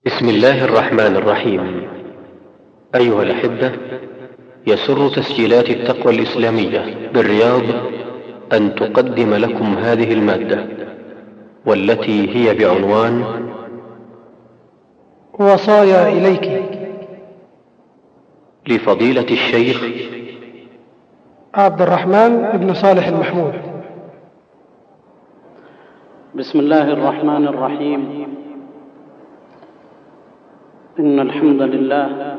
بسم الله الرحمن الرحيم. أيها الأحبة، يسر تسجيلات التقوى الإسلامية بالرياض أن تقدم لكم هذه المادة، والتي هي بعنوان وصايا إليك، لفضيلة الشيخ عبد الرحمن بن صالح المحمود. بسم الله الرحمن الرحيم. إن الحمد لله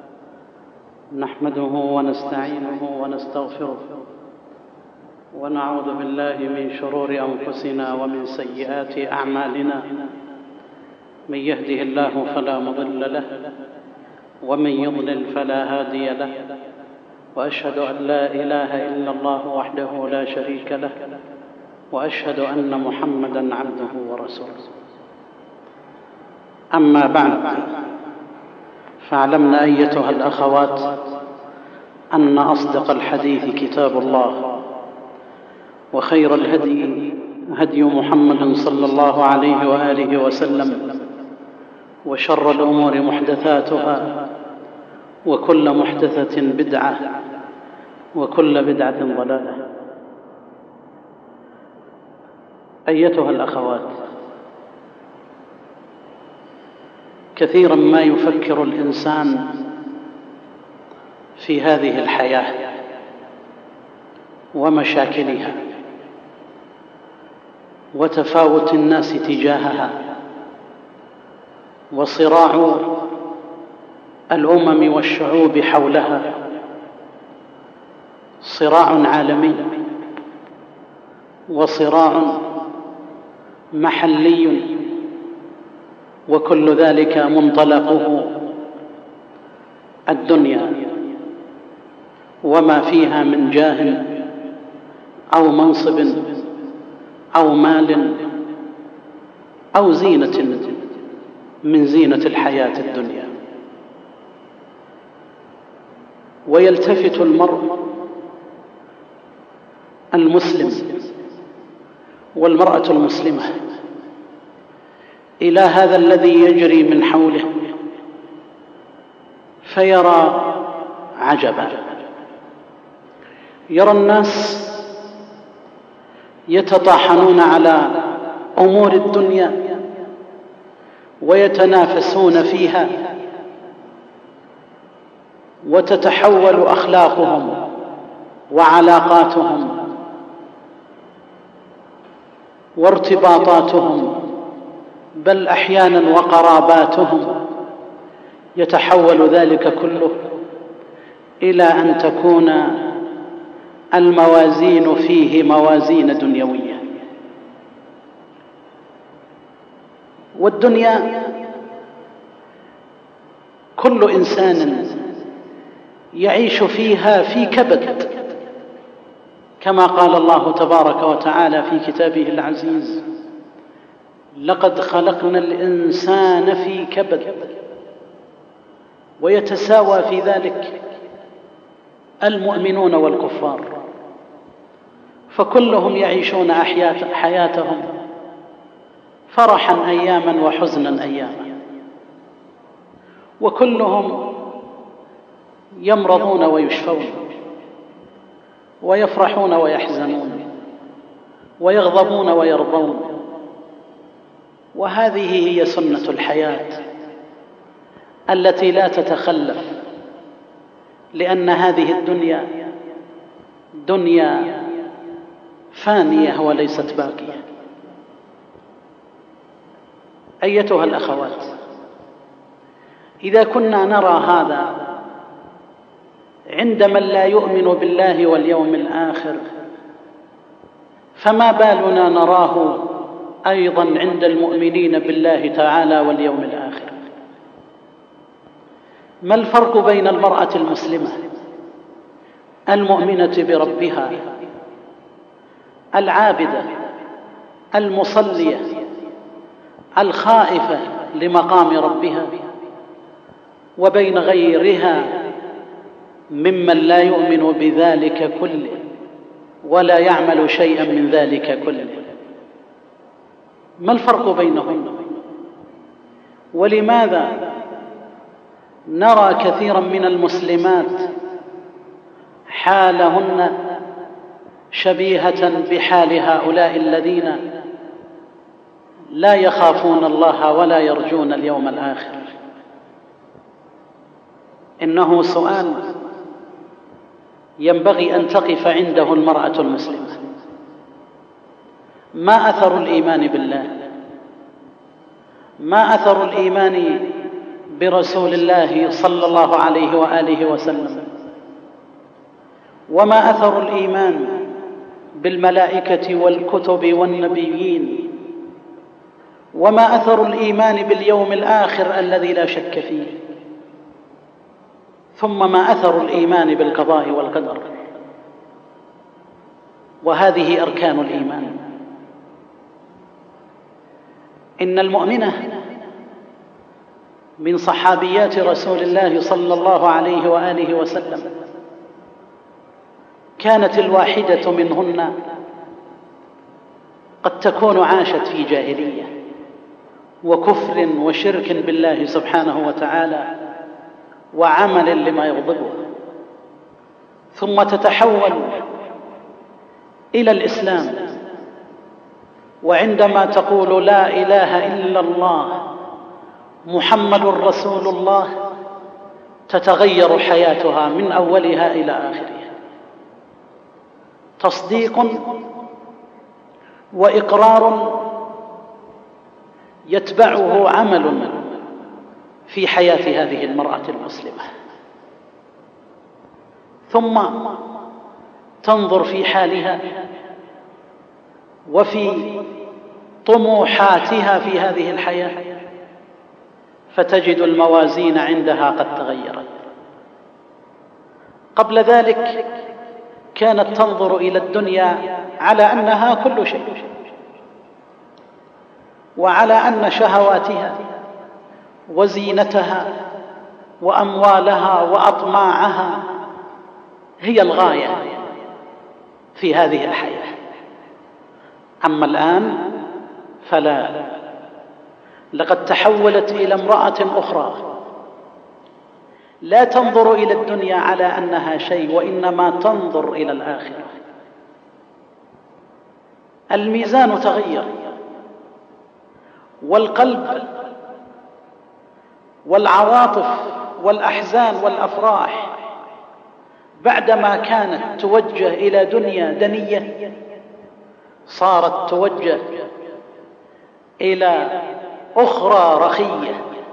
نحمده ونستعينه ونستغفره، ونعوذ بالله من شرور أنفسنا ومن سيئات أعمالنا. من يهده الله فلا مضل له، ومن يضلل فلا هادي له، وأشهد أن لا إله إلا الله وحده لا شريك له، وأشهد أن محمدًا عبده ورسوله. أما بعد، فاعلمن أيتها الأخوات أن أصدق الحديث كتاب الله، وخير الهدي هدي محمد صلى الله عليه وآله وسلم، وشر الأمور محدثاتها، وكل محدثة بدعة، وكل بدعة ضلالة. أيتها الأخوات، كثيرا ما يفكر الإنسان في هذه الحياة ومشاكلها وتفاوت الناس تجاهها، وصراع الأمم والشعوب حولها، صراع عالمي وصراع محلي، وكل ذلك منطلقه الدنيا وما فيها من جاه أو منصب أو مال أو زينة من زينة الحياة الدنيا. ويلتفت المرء المسلم والمرأة المسلمة إلى هذا الذي يجري من حوله، فيرى عجبا، يرى الناس يتطاحنون على أمور الدنيا ويتنافسون فيها، وتتحول أخلاقهم وعلاقاتهم وارتباطاتهم، بل أحيانا وقراباتهم، يتحول ذلك كله إلى أن تكون الموازين فيه موازين دنيوية. والدنيا كل إنسان يعيش فيها في كبد، كما قال الله تبارك وتعالى في كتابه العزيز: لقد خلقنا الإنسان في كبد. ويتساوى في ذلك المؤمنون والكفار، فكلهم يعيشون حياتهم فرحا أياما وحزنا أياما، وكلهم يمرضون ويشفون، ويفرحون ويحزنون، ويغضبون ويرضون. وهذه هي سنة الحياة التي لا تتخلف، لأن هذه الدنيا دنيا فانية وليست باقية. أيتها الأخوات، إذا كنا نرى هذا عند من لا يؤمن بالله واليوم الآخر، فما بالنا نراه أيضا عند المؤمنين بالله تعالى واليوم الآخر؟ ما الفرق بين المرأة المسلمة المؤمنة بربها العابدة المصلية الخائفة لمقام ربها، وبين غيرها ممن لا يؤمن بذلك كله ولا يعمل شيئا من ذلك كله؟ ما الفرق بينهم؟ ولماذا نرى كثيرا من المسلمات حالهن شبيهة بحال هؤلاء الذين لا يخافون الله ولا يرجون اليوم الآخر؟ إنه سؤال ينبغي أن تقف عنده المرأة المسلمة. ما أثر الإيمان بالله؟ ما أثر الإيمان برسول الله صلى الله عليه وآله وسلم؟ وما أثر الإيمان بالملائكة والكتب والنبيين؟ وما أثر الإيمان باليوم الآخر الذي لا شك فيه؟ ثم ما أثر الإيمان بالقضاء والقدر؟ وهذه أركان الإيمان. إن المؤمنة من صحابيات رسول الله صلى الله عليه وآله وسلم كانت الواحدة منهن قد تكون عاشت في جاهلية وكفر وشرك بالله سبحانه وتعالى وعمل لما يغضبه، ثم تتحول إلى الإسلام، وعندما تقول لا إله إلا الله محمد رسول الله تتغير حياتها من أولها إلى آخرها. تصديق وإقرار يتبعه عمل في حياة هذه المرأة المسلمة، ثم تنظر في حالها وفي طموحاتها في هذه الحياة فتجد الموازين عندها قد تغيرت. قبل ذلك كانت تنظر إلى الدنيا على أنها كل شيء، وعلى أن شهواتها وزينتها وأموالها وأطماعها هي الغاية في هذه الحياة. أما الآن فلا، لقد تحولت إلى امرأة أخرى لا تنظر إلى الدنيا على أنها شيء، وإنما تنظر إلى الآخرة. الميزان تغير، والقلب والعواطف والأحزان والأفراح بعدما كانت توجه إلى دنيا دنية صارت توجه إلى أخرى رخية،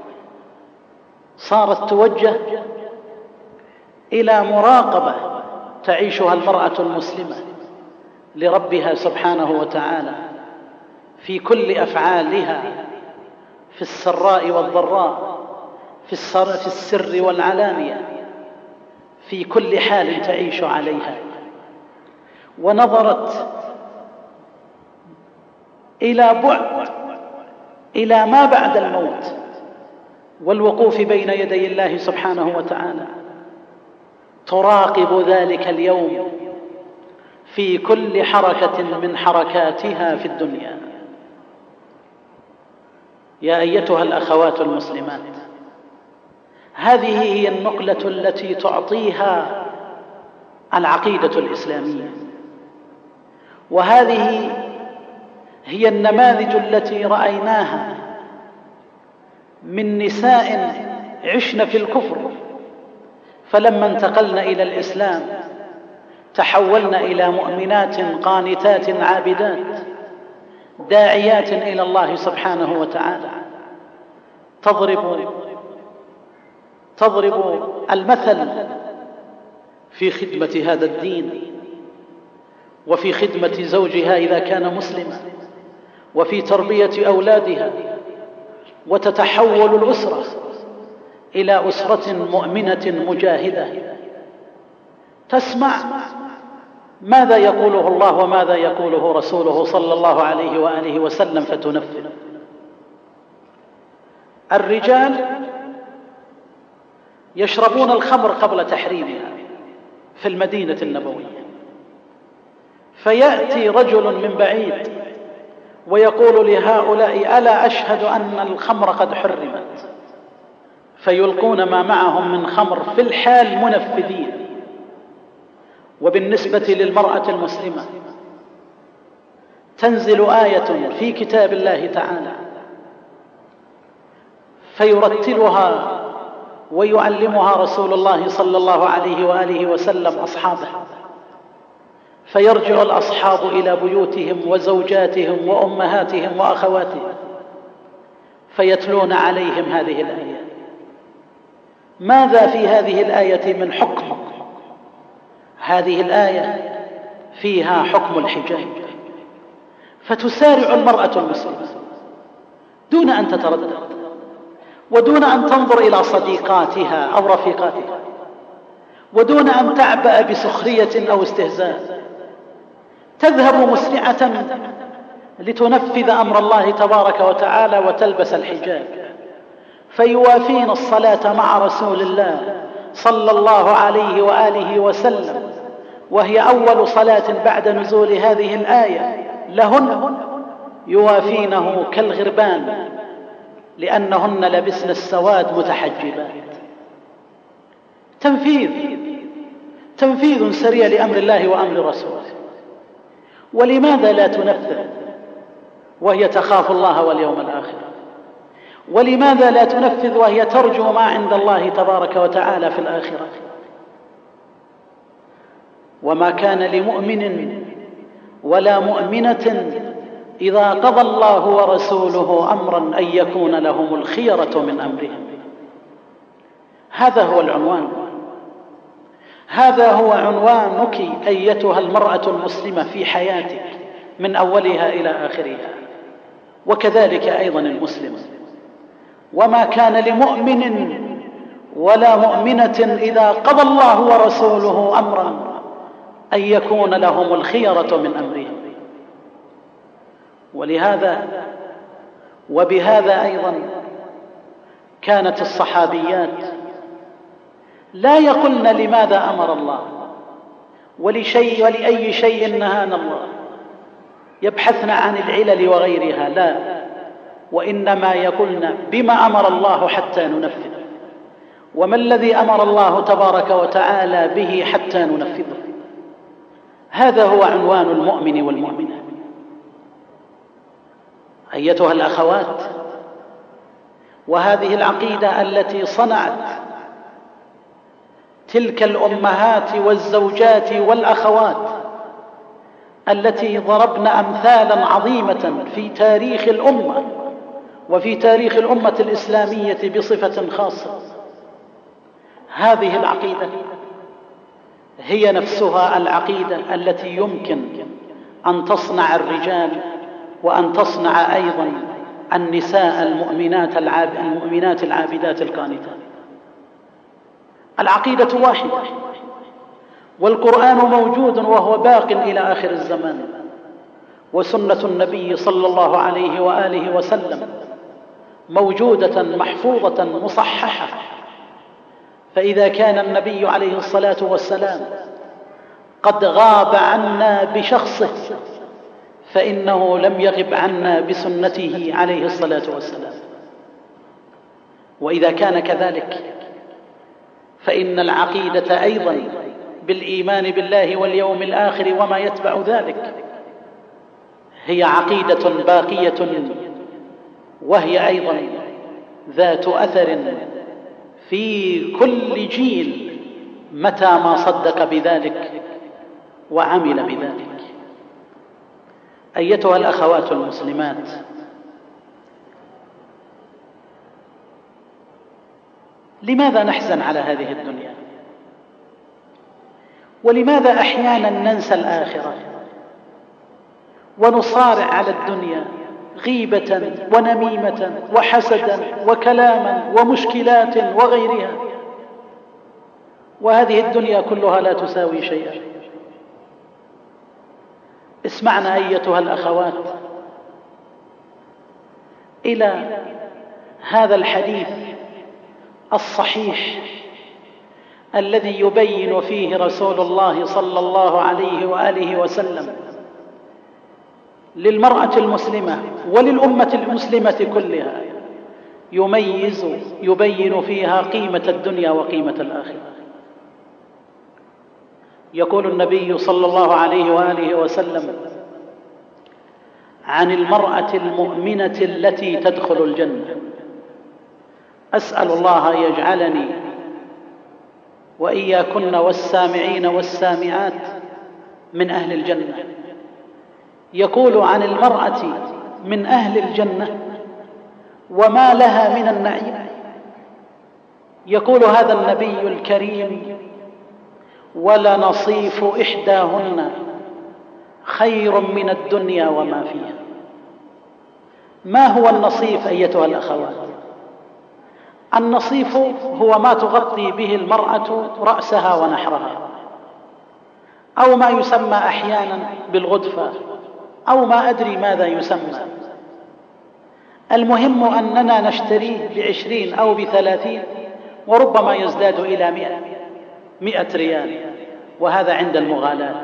صارت توجه إلى مراقبة تعيشها المرأة المسلمة لربها سبحانه وتعالى في كل أفعالها، في السراء والضراء، في السر والعلانية، في كل حال تعيش عليها. ونظرت إلى بعد، إلى ما بعد الموت والوقوف بين يدي الله سبحانه وتعالى، تراقب ذلك اليوم في كل حركة من حركاتها في الدنيا. يا أيتها الأخوات المسلمات، هذه هي النقلة التي تعطيها العقيدة الإسلامية، وهذه هي النماذج التي رأيناها من نساء عشن في الكفر، فلما انتقلن إلى الإسلام تحولن إلى مؤمنات قانتات عابدات داعيات إلى الله سبحانه وتعالى، تضرب المثل في خدمة هذا الدين، وفي خدمة زوجها إذا كان مسلما، وفي تربية أولادها، وتتحول الأسرة إلى أسرة مؤمنة مجاهدة تسمع ماذا يقوله الله وماذا يقوله رسوله صلى الله عليه وآله وسلم فتنفذ. الرجال يشربون الخمر قبل تحريمها في المدينة النبوية، فيأتي رجل من بعيد ويقول لهؤلاء: ألا أشهد أن الخمر قد حرمت، فيلقون ما معهم من خمر في الحال منفذين. وبالنسبة للمرأة المسلمة تنزل آية في كتاب الله تعالى فيرتلها ويعلمها رسول الله صلى الله عليه وآله وسلم أصحابه، فيرجع الأصحاب إلى بيوتهم وزوجاتهم وأمهاتهم وأخواتهم فيتلون عليهم هذه الآية. ماذا في هذه الآية من حكم؟ هذه الآية فيها حكم الحجاب، فتسارع المرأة المسلمة دون أن تتردد ودون أن تنظر إلى صديقاتها أو رفيقاتها ودون أن تعبأ بسخرية أو استهزاء، تذهب مسرعة لتنفذ أمر الله تبارك وتعالى وتلبس الحجاب، فيوافين الصلاة مع رسول الله صلى الله عليه وآله وسلم، وهي أول صلاة بعد نزول هذه الآية لهن، يوافينه كالغربان لأنهن لبسن السواد متحجبات. تنفيذ سريع لأمر الله وأمر رسوله. ولماذا لا تنفذ وهي تخاف الله واليوم الآخر؟ ولماذا لا تنفذ وهي ترجو ما عند الله تبارك وتعالى في الآخرة؟ وما كان لمؤمن ولا مؤمنة إذا قضى الله ورسوله أمرا أن يكون لهم الخيرة من أمرهم. هذا هو العنوان، هذا هو عنوانك أيتها المرأة المسلمة في حياتك من أولها إلى آخرها، وكذلك أيضا المسلم. وما كان لمؤمن ولا مؤمنة إذا قضى الله ورسوله أمرا أن يكون لهم الخيرة من أمرهم. ولهذا وبهذا أيضا كانت الصحابيات لا يقولن لماذا أمر الله ولأي شيء نهانا الله، يبحثن عن العلل وغيرها، لا، وإنما يقولن بما أمر الله حتى ننفذ، وما الذي أمر الله تبارك وتعالى به حتى ننفذه. هذا هو عنوان المؤمن والمؤمنة. أيتها الأخوات، وهذه العقيدة التي صنعت تلك الأمهات والزوجات والأخوات التي ضربن أمثالا عظيمة في تاريخ الأمة وفي تاريخ الأمة الإسلامية بصفة خاصة، هذه العقيدة هي نفسها العقيدة التي يمكن أن تصنع الرجال وأن تصنع أيضا النساء المؤمنات العابدات القانتات. العقيدة واحدة، والقرآن موجود وهو باق إلى آخر الزمان، وسنة النبي صلى الله عليه وآله وسلم موجودة محفوظة مصححة. فإذا كان النبي عليه الصلاة والسلام قد غاب عنا بشخصه فإنه لم يغب عنا بسنته عليه الصلاة والسلام. وإذا كان كذلك فإن العقيدة أيضا بالإيمان بالله واليوم الآخر وما يتبع ذلك هي عقيدة باقية، وهي أيضا ذات أثر في كل جيل متى ما صدق بذلك وعمل بذلك. أيتها الأخوات المسلمات، لماذا نحزن على هذه الدنيا؟ ولماذا أحيانا ننسى الآخرة ونصارع على الدنيا غيبة ونميمة وحسدا وكلاما ومشكلات وغيرها، وهذه الدنيا كلها لا تساوي شيئا؟ اسمعنا أيتها الأخوات إلى هذا الحديث الصحيح الذي يبين فيه رسول الله صلى الله عليه وآله وسلم للمرأة المسلمة وللأمة المسلمة كلها يبين فيها قيمة الدنيا وقيمة الآخرة. يقول النبي صلى الله عليه وآله وسلم عن المرأة المؤمنة التي تدخل الجنة: أسأل الله أن يجعلني وإياكن والسامعين والسامعات من أهل الجنة. يقول عن المرأة من أهل الجنة وما لها من النعيم. يقول هذا النبي الكريم: ولنصيف إحداهن خير من الدنيا وما فيها. ما هو النصيف أيتها الأخوات؟ النصيف هو ما تغطي به المرأة رأسها ونحرها، أو ما يسمى أحيانا بالغدفة، أو ما أدري ماذا يسمى. المهم أننا نشتريه ب20 أو ب30، وربما يزداد إلى 100 ريال، وهذا عند المغالاة.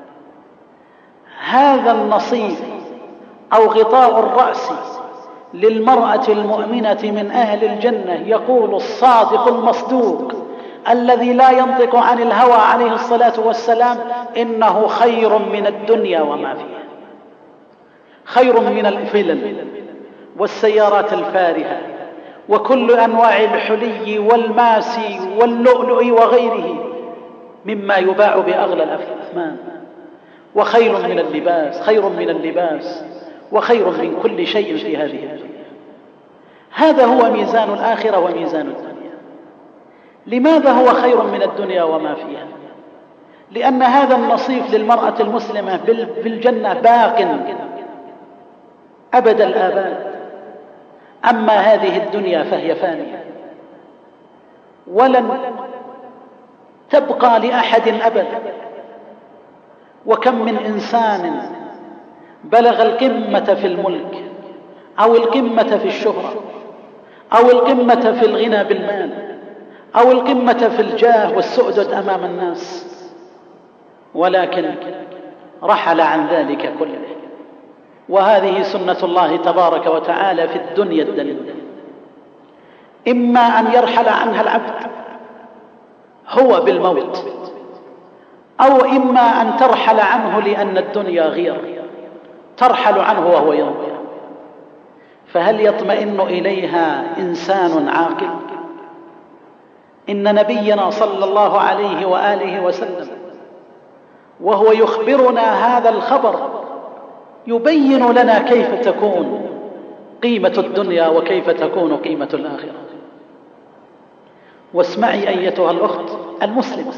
هذا النصيف أو غطاء الرأس للمرأة المؤمنة من أهل الجنة، يقول الصادق المصدوق الذي لا ينطق عن الهوى عليه الصلاة والسلام: إنه خير من الدنيا وما فيها، خير من الفلل والسيارات الفارهة وكل أنواع الحلي والماسي واللؤلؤ وغيره مما يباع بأغلى الأثمان، وخير من اللباس، خير من اللباس، وخير من كل شيء في هذه الدنيا. هذا هو ميزان الآخرة وميزان الدنيا. لماذا هو خير من الدنيا وما فيها؟ لأن هذا النصيف للمرأة المسلمة بالجنة باق أبد الآباد. أما هذه الدنيا فهي فانية ولن تبقى لأحد أبدا. وكم من إنسان بلغ القمة في الملك أو القمة في الشهرة أو القمة في الغنى بالمال أو القمة في الجاه والسؤدد أمام الناس، ولكن رحل عن ذلك كله. وهذه سنة الله تبارك وتعالى في الدنيا الدنيا، إما أن يرحل عنها العبد هو بالموت، أو إما أن ترحل عنه لأن الدنيا غير، ترحل عنه وهو يرضى. فهل يطمئن إليها إنسان عاقل؟ إن نبينا صلى الله عليه وآله وسلم وهو يخبرنا هذا الخبر يبين لنا كيف تكون قيمة الدنيا وكيف تكون قيمة الآخرة. واسمعي أيتها الأخت المسلمة،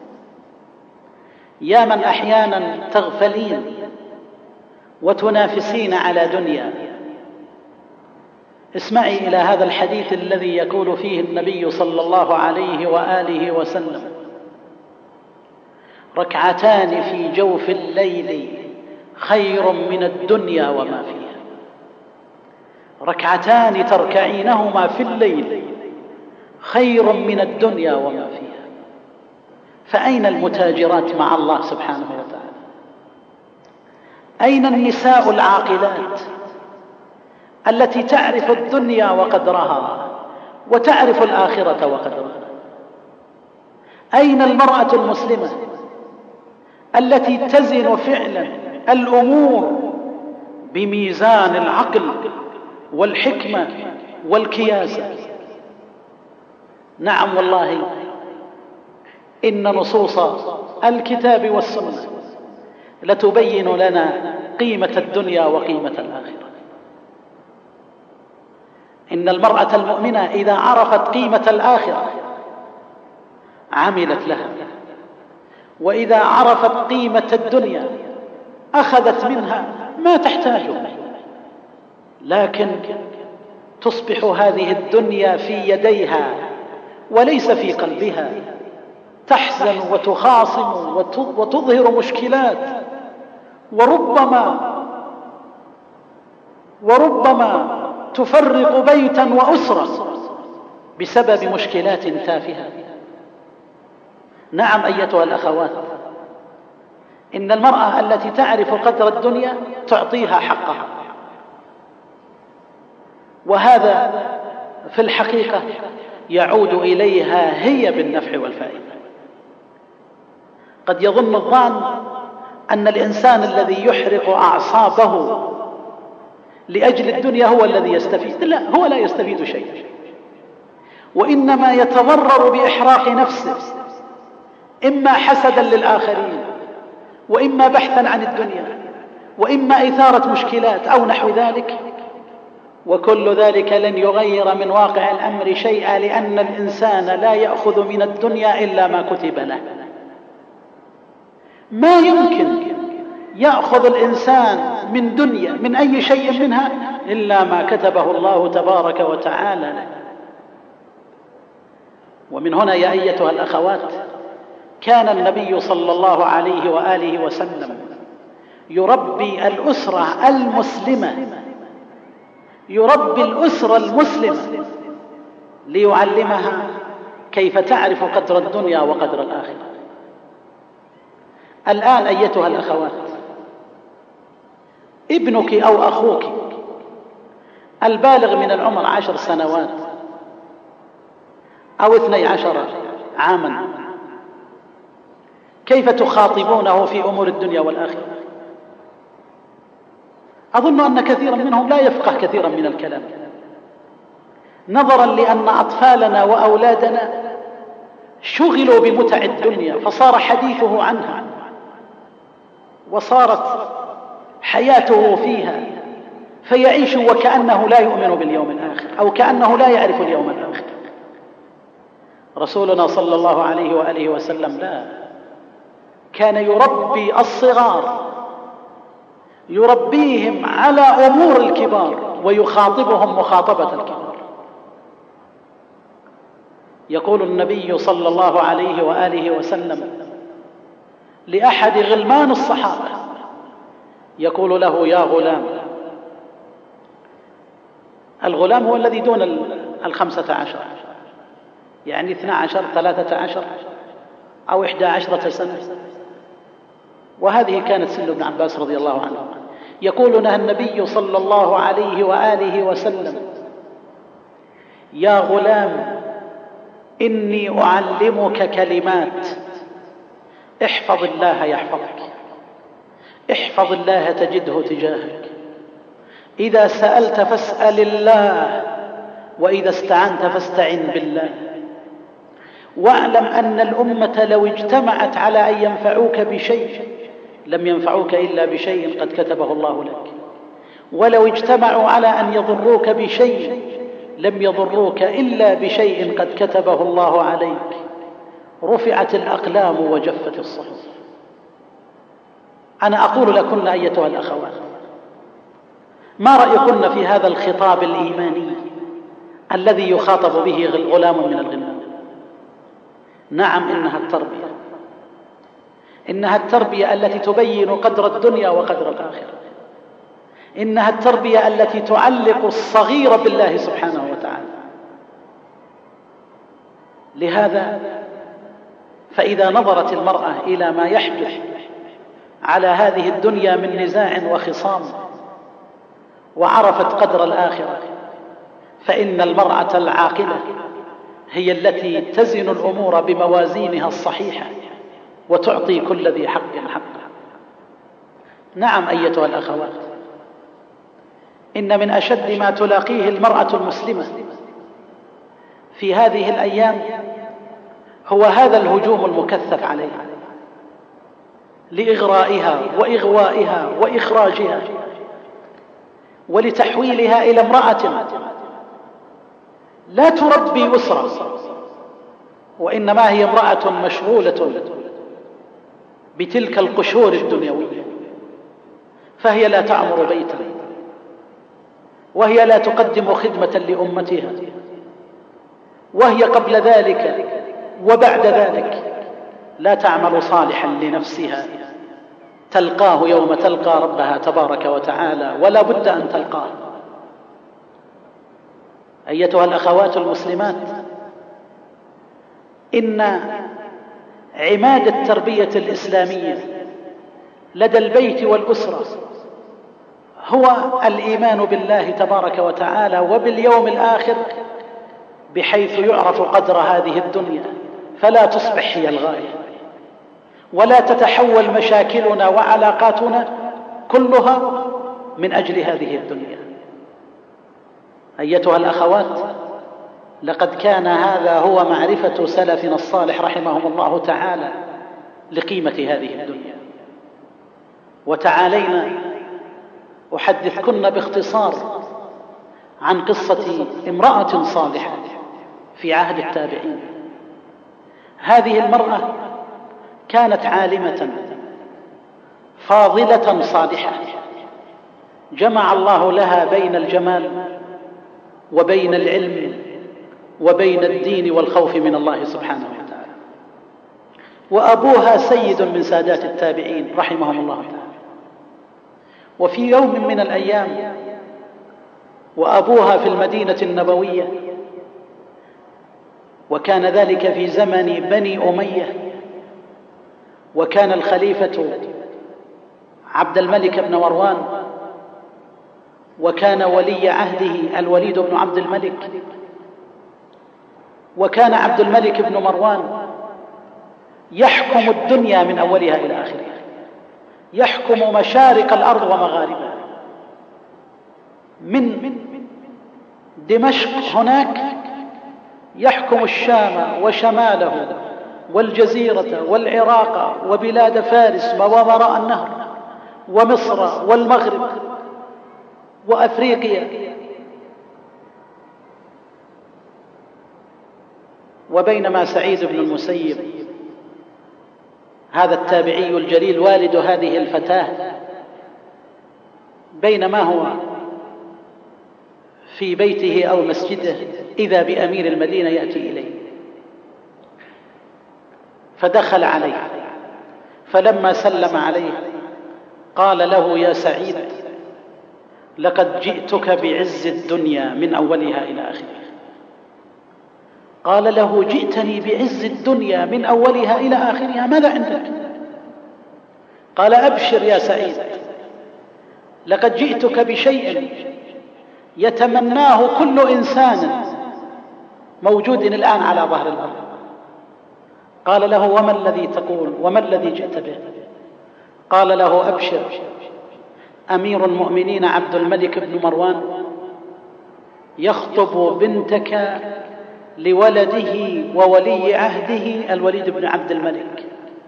يا من أحيانا تغفلين وتنافسين على دنيا، اسمعي إلى هذا الحديث الذي يقول فيه النبي صلى الله عليه وآله وسلم: ركعتان في جوف الليل خير من الدنيا وما فيها. ركعتان تركعينهما في الليل خير من الدنيا وما فيها. فأين المتاجرات مع الله سبحانه وتعالى؟ أين النساء العاقلات التي تعرف الدنيا وقدرها وتعرف الآخرة وقدرها؟ أين المرأة المسلمة التي تزن فعلا الأمور بميزان العقل والحكمة والكياسة؟ نعم والله، إن نصوص الكتاب والسنة لتبين لنا قيمة الدنيا وقيمة الآخرة. إن المرأة المؤمنة إذا عرفت قيمة الآخرة عملت لها، وإذا عرفت قيمة الدنيا أخذت منها ما تحتاجه، لكن تصبح هذه الدنيا في يديها وليس في قلبها، تحزن وتخاصم وتظهر مشكلات، وربما تفرق بيتا وأسرة بسبب مشكلات تافهة. نعم أيتها الأخوات، إن المرأة التي تعرف قدر الدنيا تعطيها حقها، وهذا في الحقيقة يعود إليها هي بالنفع والفائدة. قد يظن الظان أن الإنسان الذي يحرق أعصابه لأجل الدنيا هو الذي يستفيد. لا، هو لا يستفيد شيئا، وإنما يتضرر بإحراق نفسه، إما حسدا للآخرين، وإما بحثا عن الدنيا، وإما إثارة مشكلات أو نحو ذلك، وكل ذلك لن يغير من واقع الأمر شيئا، لأن الإنسان لا يأخذ من الدنيا إلا ما كتب له. ما يمكن يأخذ الإنسان من دنيا من أي شيء منها إلا ما كتبه الله تبارك وتعالى له. ومن هنا يا أيتها الأخوات كان النبي صلى الله عليه وآله وسلم يربي الأسرة المسلمة، يربي الأسرة المسلمة ليعلمها كيف تعرف قدر الدنيا وقدر الآخرة. الآن أيتها الأخوات، ابنك أو أخوك البالغ من العمر 10 سنوات أو 12 عاما، كيف تخاطبونه في أمور الدنيا والآخرة؟ أظن أن كثيرا منهم لا يفقه كثيرا من الكلام، نظرا لأن أطفالنا وأولادنا شغلوا بمتع الدنيا فصار حديثه عنها، وصارت حياته فيها، فيعيش وكأنه لا يؤمن باليوم الآخر أو كأنه لا يعرف اليوم الآخر. رسولنا صلى الله عليه وآله وسلم لا، كان يربي الصغار، يربيهم على أمور الكبار ويخاطبهم مخاطبة الكبار. يقول النبي صلى الله عليه وآله وسلم لأحد غلمان الصحابة، يقول له: يا غلام. الغلام هو الذي دون 15، يعني 12 13 أو 11 سنة، وهذه كانت سن ابن عباس رضي الله عنه. يقول لها النبي صلى الله عليه وآله وسلم: يا غلام، إني أعلمك كلمات، احفظ الله يحفظك، احفظ الله تجده تجاهك، إذا سألت فاسأل الله، وإذا استعنت فاستعن بالله، واعلم أن الأمة لو اجتمعت على أن ينفعوك بشيء لم ينفعوك إلا بشيء قد كتبه الله لك، ولو اجتمعوا على أن يضروك بشيء لم يضروك إلا بشيء قد كتبه الله عليك، رفعت الأقلام وجفت الصحف. أنا أقول لكن أيتها الأخوات، ما رأيكن في هذا الخطاب الإيماني الذي يخاطب به غلام من الغلمان؟ نعم، إنها التربية التي تبين قدر الدنيا وقدر الآخرة، إنها التربية التي تعلق الصغير بالله سبحانه وتعالى. لهذا فإذا نظرت المرأة إلى ما يحدث على هذه الدنيا من نزاع وخصام وعرفت قدر الآخرة، فإن المرأة العاقلة هي التي تزن الأمور بموازينها الصحيحة وتعطي كل ذي حق حقه. نعم أيتها الأخوات، إن من أشد ما تلاقيه المرأة المسلمة في هذه الأيام هو هذا الهجوم المكثف عليها لإغرائها وإغوائها وإخراجها ولتحويلها إلى امرأة لا تربي أسرة، وإنما هي امرأة مشغولة بتلك القشور الدنيوية، فهي لا تعمر بيتا، وهي لا تقدم خدمة لأمتها، وهي قبل ذلك وبعد ذلك لا تعمل صالحا لنفسها، تلقاه يوم تلقى ربها تبارك وتعالى، ولا بد أن تلقاه. أيتها الأخوات المسلمات، إن عماد التربية الإسلامية لدى البيت والأسرة هو الإيمان بالله تبارك وتعالى وباليوم الآخر، بحيث يعرف قدر هذه الدنيا فلا تصبح هي الغاية، ولا تتحول مشاكلنا وعلاقاتنا كلها من أجل هذه الدنيا. أيتها الأخوات، لقد كان هذا هو معرفة سلفنا الصالح رحمهم الله تعالى لقيمة هذه الدنيا. وتعالينا أحدثكن باختصار عن قصة امرأة صالحة في عهد التابعين. هذه المرأة كانت عالمة فاضلة صالحة، جمع الله لها بين الجمال وبين العلم وبين الدين والخوف من الله سبحانه وتعالى. وأبوها سيد من سادات التابعين رحمهم الله تعالى. وفي يوم من الأيام وأبوها في المدينة النبوية، وكان ذلك في زمن بني أمية، وكان الخليفة عبد الملك بن مروان، وكان ولي عهده الوليد بن عبد الملك. وكان عبد الملك بن مروان يحكم الدنيا من أولها إلى آخرها، يحكم مشارق الأرض ومغاربها، من دمشق هناك يحكم الشام وشماله والجزيرة والعراق وبلاد فارس ووراء النهر ومصر والمغرب وأفريقيا. وبينما سعيد بن المسيب هذا التابعي الجليل والد هذه الفتاة، بينما هو في بيته أو مسجده إذا بأمير المدينة يأتي إليه، فدخل عليه، فلما سلم عليه قال له: يا سعيد، لقد جئتك بعز الدنيا من أولها إلى آخرها. قال له: جئتني بعز الدنيا من أولها إلى آخرها، ماذا عندك؟ قال: أبشر يا سعيد، لقد جئتك بشيء يتمناه كل إنسان موجود الآن على ظهر الأرض. قال له: وما الذي تقول؟ وما الذي جئت به؟ قال له: أبشر، أمير المؤمنين عبد الملك بن مروان يخطب بنتك لولده وولي عهده الوليد بن عبد الملك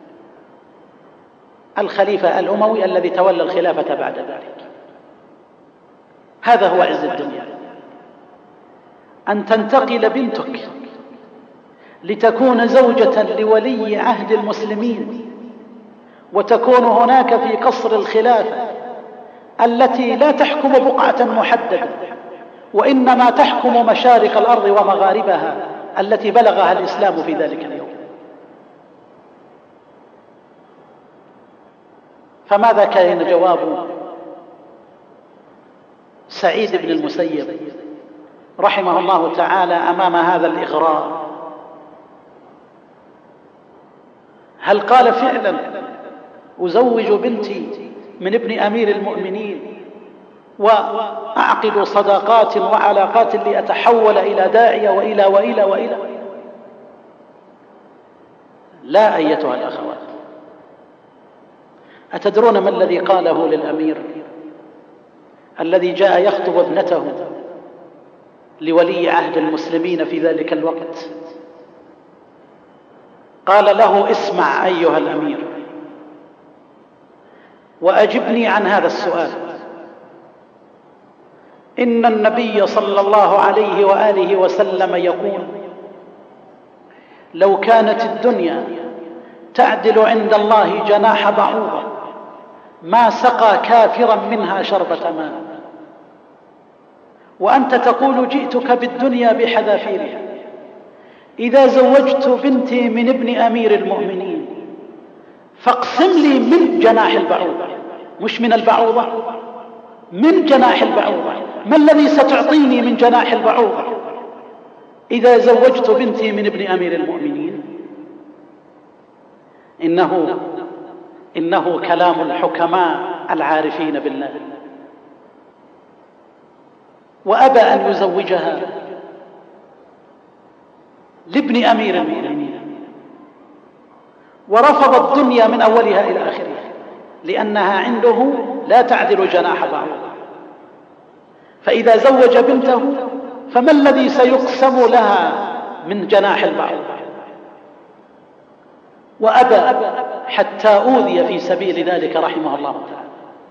الخليفة الأموي الذي تولى الخلافة بعد ذلك. هذا هو عز الدنيا، أن تنتقل بنتك لتكون زوجة لولي عهد المسلمين، وتكون هناك في قصر الخلافة التي لا تحكم بقعة محددة، وإنما تحكم مشارق الأرض ومغاربها التي بلغها الإسلام في ذلك اليوم. فماذا كان جواب سعيد بن المسيب رحمه الله تعالى أمام هذا الإغراء؟ هل قال فعلا أزوج بنتي من ابن أمير المؤمنين وأعقد صداقات وعلاقات لأتحول إلى داعية وإلى وإلى وإلى؟ لا أيتها الأخوات. أتدرون ما الذي قاله للأمير الذي جاء يخطب ابنته لولي عهد المسلمين في ذلك الوقت؟ قال له: اسمع أيها الأمير، وأجبني عن هذا السؤال. إن النبي صلى الله عليه وآله وسلم يقول: لو كانت الدنيا تعدل عند الله جناح بعوضة ما سقى كافرا منها شربة ماء. وأنت تقول: جئتك بالدنيا بحذافيرها. إذا زوجت بنتي من ابن أمير المؤمنين فاقسم لي من جناح البعوضة، مش من البعوضة، من جناح البعوضة. ما الذي ستعطيني من جناح البعوضة إذا زوجت بنتي من ابن أمير المؤمنين؟ إنه إنه كلام الحكماء العارفين بالله. وأبى أن يزوجها لابن أمير المؤمنين، ورفض الدنيا من أولها إلى آخرها، لأنها عنده لا تعدل جناح بعوضة. فإذا زوج بنته فما الذي سيقسم لها من جناح البعوضة؟ وأبى حتى أوذي في سبيل ذلك رحمه الله تعالى.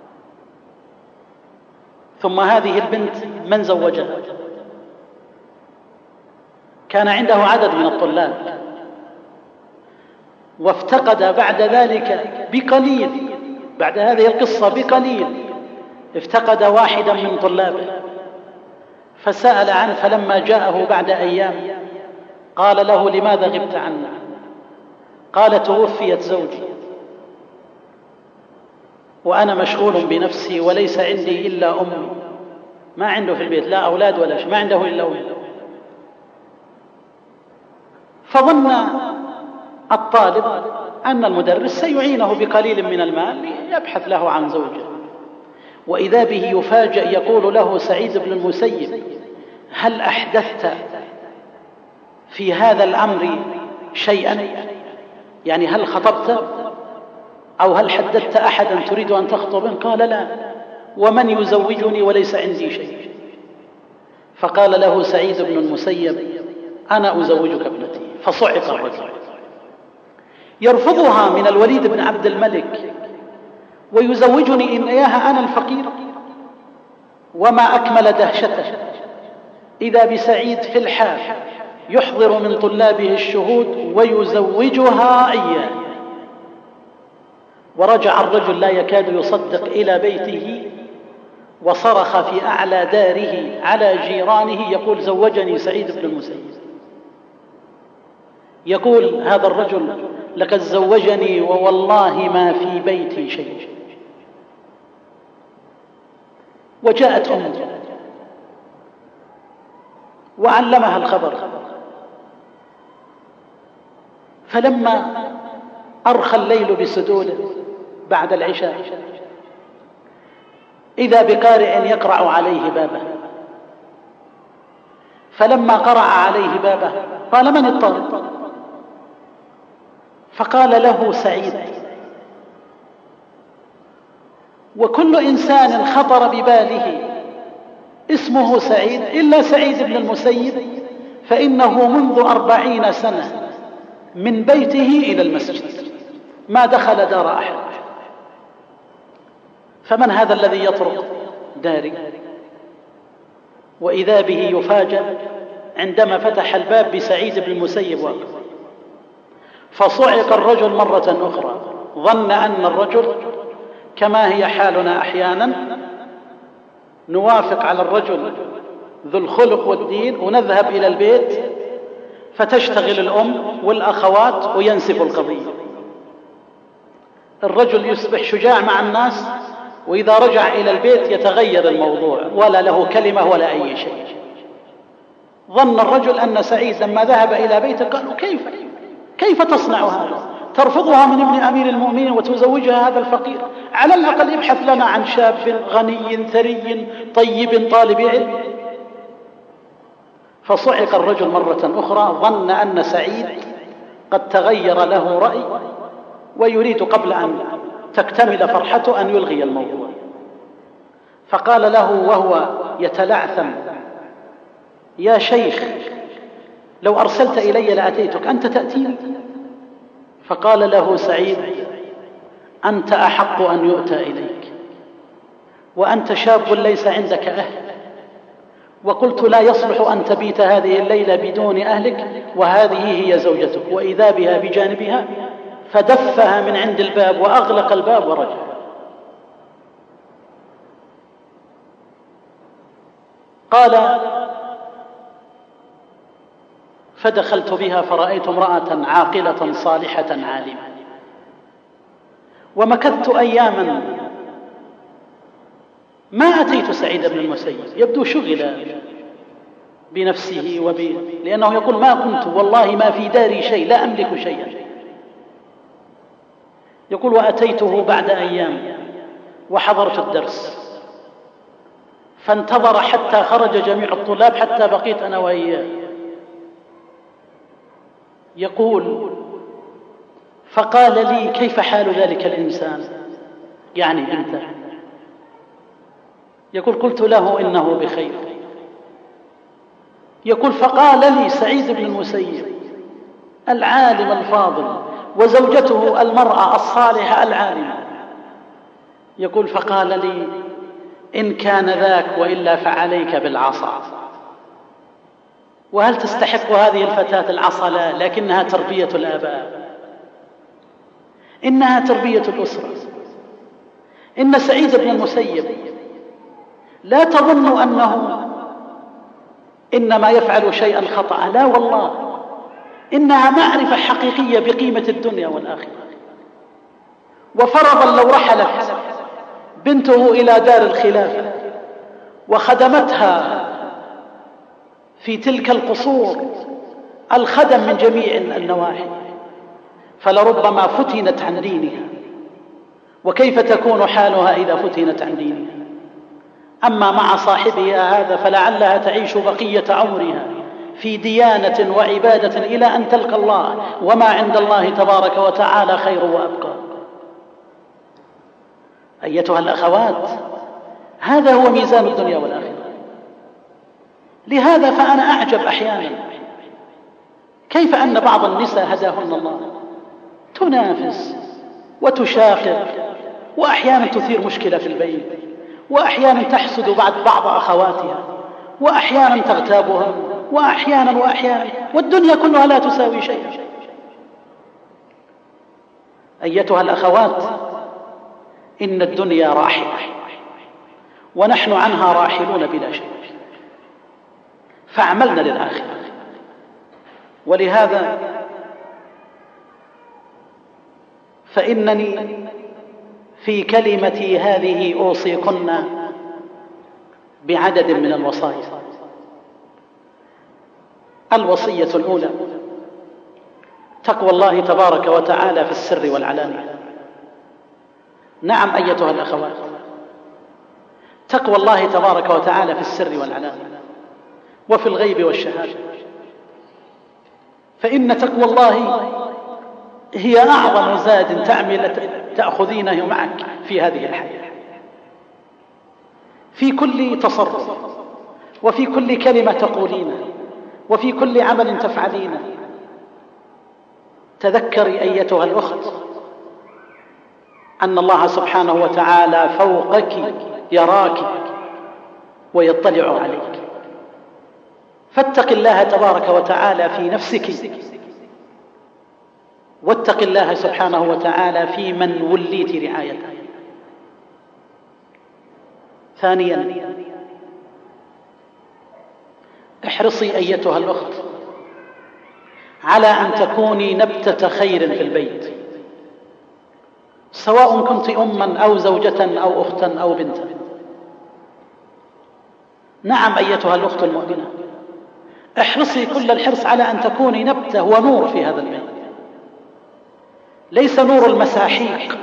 ثم هذه البنت من زوجها؟ كان عنده عدد من الطلاب، وافتقد بعد ذلك بقليل، بعد هذه القصة بقليل افتقد واحدا من طلابه، فسأل عنه، فلما جاءه بعد أيام قال له: لماذا غبت عنا؟ قال: توفيت زوجي وأنا مشغول بنفسي وليس عندي إلا أمي، ما عنده في البيت لا أولاد ولا شيء، ما عنده إلا أمي. فظن الطالب أن المدرس سيعينه بقليل من المال يبحث له عن زوجه، وإذا به يفاجأ يقول له سعيد بن المسيب: هل أحدثت في هذا الأمر شيئا؟ يعني هل خطبت أو هل حدثت أحدا تريد أن تخطب؟ قال: لا، ومن يزوجني وليس عندي شيء. فقال له سعيد بن المسيب: أنا أزوجك ابنتي. فصعق الرجل، يرفضها من الوليد بن عبد الملك ويزوجني إن إياها أنا الفقير. وما أكمل دهشته إذا بسعيد في الحال يحضر من طلابه الشهود ويزوجها إياه. ورجع الرجل لا يكاد يصدق إلى بيته، وصرخ في أعلى داره على جيرانه يقول: زوجني سعيد بن المسيب. يقول هذا الرجل: لقد زوجني ووالله ما في بيتي شيء. وجاءت أمه وعلمها الخبر، فلما أرخى الليل بسدوله بعد العشاء إذا بقارئ يقرع عليه بابه، فلما قرع عليه بابه قال: من الطالب؟ فقال له سعيد. وكل إنسان خطر بباله اسمه سعيد إلا سعيد بن المسيب، فإنه منذ 40 سنة من بيته إلى المسجد ما دخل دار أحد. فمن هذا الذي يطرق داري؟ وإذا به يفاجأ عندما فتح الباب بسعيد بن المسيب واقف. فصعق الرجل مرة أخرى، ظن أن الرجل كما هي حالنا أحيانا نوافق على الرجل ذو الخلق والدين ونذهب إلى البيت فتشتغل الأم والأخوات وينسف القضية. الرجل يصبح شجاع مع الناس، وإذا رجع إلى البيت يتغير الموضوع ولا له كلمة ولا أي شيء. ظن الرجل أن سعيد لما ذهب إلى بيته قالوا: كيف تصنع هذا؟ ترفضها من ابن أمير المؤمنين وتزوجها هذا الفقير؟ على الأقل ابحث لنا عن شاب غني ثري طيب طالب علم. فصعق الرجل مرة أخرى، ظن أن سعيد قد تغير له رأي ويريد قبل أن تكتمل فرحته أن يلغي الموضوع. فقال له وهو يتلعثم: يا شيخ، لو أرسلت إلي لأتيتك، أنت تأتيني؟ فقال له سعيد: أنت أحق أن يؤتى إليك، وأنت شاب ليس عندك أهل، وقلت لا يصلح أن تبيت هذه الليلة بدون أهلك، وهذه هي زوجتك. وإذا بها بجانبها، فدفها من عند الباب وأغلق الباب ورجع. قال: فدخلت بها فرأيت امرأة عاقلة صالحة عالمة، ومكثت أياما ما أتيت سعيد بن المسيب، يبدو شغل بنفسه لأنه يقول: ما كنت والله ما في داري شيء، لا أملك شيئا. يقول: وأتيته بعد أيام وحضرت الدرس، فانتظر حتى خرج جميع الطلاب حتى بقيت أنا وإياه. يقول: فقال لي: كيف حال ذلك الإنسان؟ يعني بنته. يقول: قلت له: إنه بخير. يقول: فقال لي سعيد بن المسيب العالم الفاضل وزوجته المرأة الصالحة العالمة، يقول: فقال لي: إن كان ذاك وإلا فعليك بالعصا. وهل تستحق هذه الفتاة العصا؟ لا، لكنها تربية الآباء، إنها تربية الأسرة. إن سعيد بن المسيب لا تظن أنه إنما يفعل شيئا خطأ، لا والله، إنها معرفة حقيقية بقيمة الدنيا والآخرة. وفرضا لو رحلت بنته إلى دار الخلافة وخدمتها في تلك القصور الخدم من جميع النواحي، فلربما فتنت عن دينها. وكيف تكون حالها إذا فتنت عن دينها؟ أما مع صاحبها هذا فلعلها تعيش بقية عمرها في ديانة وعبادة إلى أن تلقى الله، وما عند الله تبارك وتعالى خير وأبقى. أيتها الأخوات، هذا هو ميزان الدنيا والآخرة. لهذا فأنا أعجب أحيانا كيف أن بعض النساء هداهن الله تنافس وتشاقق، وأحيانا تثير مشكلة في البيت، وأحيانا تحسد بعض أخواتها، وأحيانا تغتابها، وأحيانا والدنيا كلها لا تساوي شيئا. أيتها الأخوات، إن الدنيا راحلة ونحن عنها راحلون بلا شك، فاعملنا للآخرة. ولهذا فإنني في كلمتي هذه أوصيكن بعدد من الوصايا. الوصية الأولى: تقوى الله تبارك وتعالى في السر والعلانية. نعم أيتها الأخوات، تقوى الله تبارك وتعالى في السر والعلانية وفي الغيب والشهادة، فإن تقوى الله هي أعظم زاد تأخذينه معك في هذه الحياة، في كل تصرف، وفي كل كلمة تقولينها، وفي كل عمل تفعلينه. تذكري أيتها الأخت أن الله سبحانه وتعالى فوقك يراك ويطلع عليك، فاتق الله تبارك وتعالى في نفسك، واتق الله سبحانه وتعالى في من وليت رعايته. ثانيا: احرصي أيتها الأخت على أن تكوني نبتة خير في البيت، سواء كنت أما أو زوجة أو أختا أو بنتا. نعم أيتها الأخت المؤمنة، احرصي كل الحرص على أن تكوني نبتة ونور في هذا البيت، ليس نور المساحيق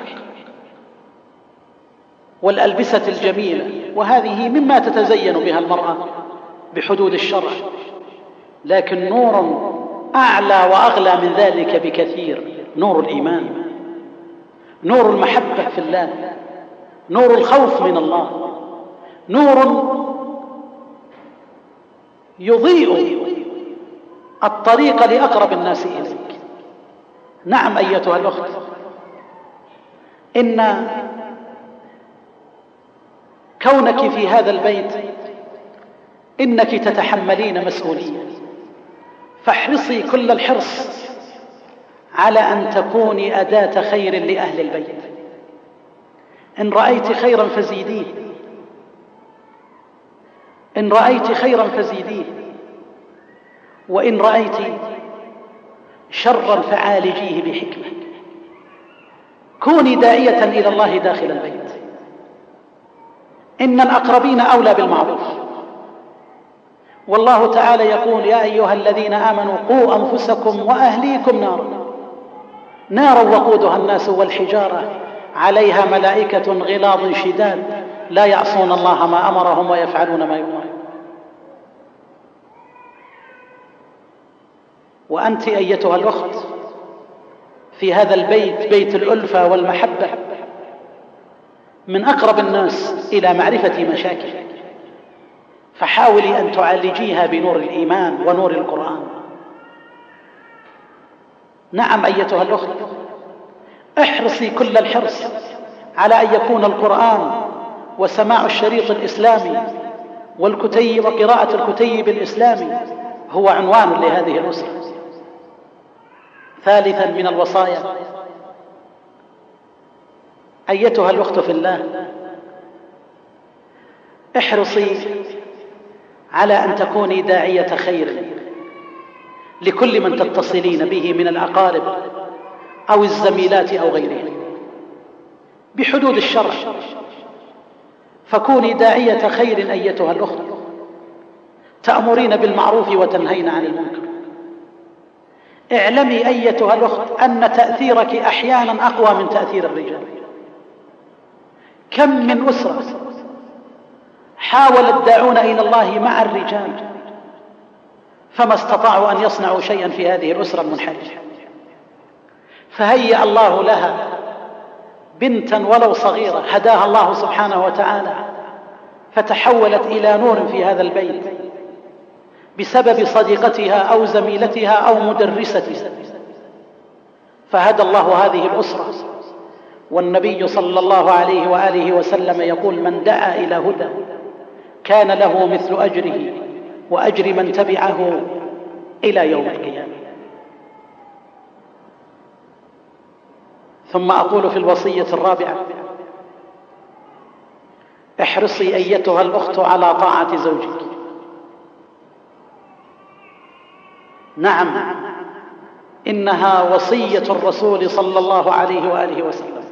والألبسة الجميلة، وهذه مما تتزين بها المرأة بحدود الشرع، لكن نور أعلى وأغلى من ذلك بكثير: نور الإيمان، نور المحبة في الله، نور الخوف من الله، نور يضيء الطريق لأقرب الناس إليك. نعم أيتها الأخت، إن كونك في هذا البيت إنك تتحملين مسؤولية، فاحرصي كل الحرص على أن تكوني أداة خير لأهل البيت. إن رأيت خيرا فزيديه، إن رأيت خيرا فزيديه، وإن رأيت شرا فعالجيه بحكمة. كوني داعية إلى الله داخل البيت. إن الأقربين أولى بالمعروف، والله تعالى يقول: يا أيها الذين آمنوا قوا أنفسكم وأهليكم نارا. نارا وقودها الناس والحجارة عليها ملائكة غلاظ شداد لا يعصون الله ما أمرهم ويفعلون ما يؤمرون. وأنت أيتها الأخت في هذا البيت، بيت الألفة والمحبة، من أقرب الناس إلى معرفة مشاكلك، فحاولي أن تعالجيها بنور الإيمان ونور القرآن. نعم أيتها الأخت، احرصي كل الحرص على أن يكون القرآن وسماع الشريط الإسلامي والكتيب وقراءة الكتيب الإسلامي هو عنوان لهذه الأسرة. ثالثا من الوصايا أيتها الأخت في الله، احرصي على أن تكوني داعية خير لكل من تتصلين به من الأقارب أو الزميلات أو غيرهم بحدود الشرع، فكوني داعية خير أيتها الأخت، تأمرين بالمعروف وتنهين عن المنكر. اعلمي أيتها الأخت أن تأثيرك أحيانا أقوى من تأثير الرجال. كم من أسرة حاول الداعون إلى الله مع الرجال فما استطاعوا أن يصنعوا شيئا في هذه الأسرة المنحرجة، فهيأ الله لها بنتا ولو صغيرة هداها الله سبحانه وتعالى فتحولت إلى نور في هذا البيت بسبب صديقتها أو زميلتها أو مدرستها، فهدى الله هذه الأسرة. والنبي صلى الله عليه وآله وسلم يقول: من دعا إلى هدى كان له مثل أجره وأجر من تبعه إلى يوم القيامة. ثم أقول في الوصية الرابعة: احرصي أيتها الأخت على طاعة زوجك. نعم، إنها وصية الرسول صلى الله عليه وآله وسلم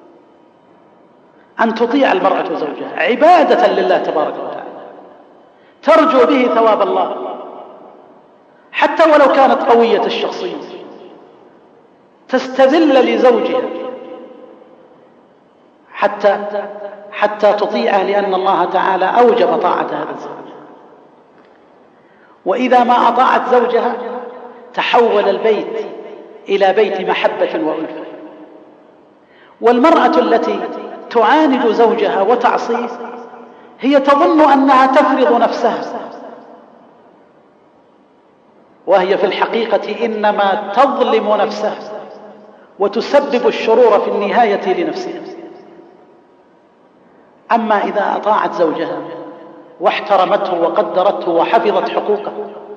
أن تطيع المرأة زوجها عبادة لله تبارك وتعالى، ترجو به ثواب الله، حتى ولو كانت قوية الشخصية تستذل لزوجها حتى تطيعه، لأن الله تعالى أوجب طاعة هذا الزوج. وإذا ما أطاعت زوجها تحول البيت إلى بيت محبة وألفة. والمرأة التي تعاند زوجها وتعصيه هي تظن أنها تفرض نفسها، وهي في الحقيقة إنما تظلم نفسها وتسبب الشرور في النهاية لنفسها. أما إذا أطاعت زوجها واحترمته وقدرته وحفظت حقوقه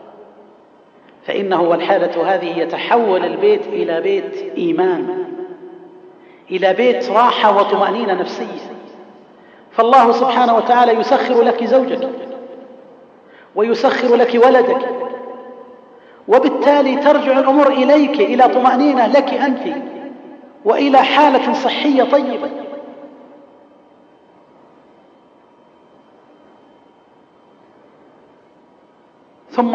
فإنه والحالة هذه يتحول البيت إلى بيت إيمان، إلى بيت راحة وطمأنينة نفسية. فالله سبحانه وتعالى يسخر لك زوجك ويسخر لك ولدك، وبالتالي ترجع الأمور إليك، إلى طمأنينة لك أنت وإلى حالة صحية طيبة. ثم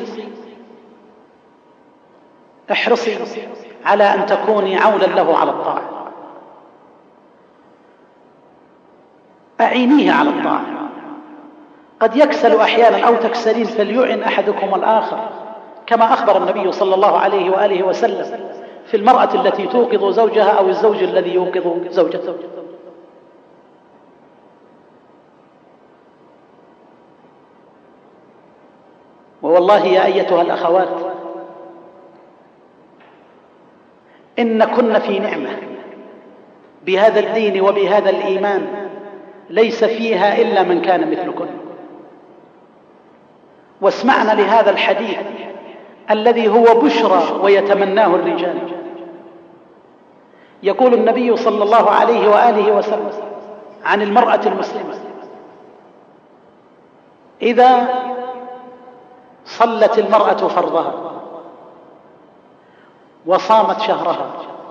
احرصي على أن تكوني عونا له على الطاعة، أعينيه على الطاعة. قد يكسل أحيانا أو تكسلين، فليعن أحدكم الآخر، كما أخبر النبي صلى الله عليه وآله وسلم في المرأة التي توقظ زوجها أو الزوج الذي يوقظ زوجته. ووالله يا أيتها الأخوات إن كن في نعمة بهذا الدين وبهذا الإيمان ليس فيها إلا من كان مثلكن. واسمعنا لهذا الحديث الذي هو بشرى ويتمناه الرجال. يقول النبي صلى الله عليه وآله وسلم عن المرأة المسلمة: إذا صلت المرأة فرضها وصامت شهرها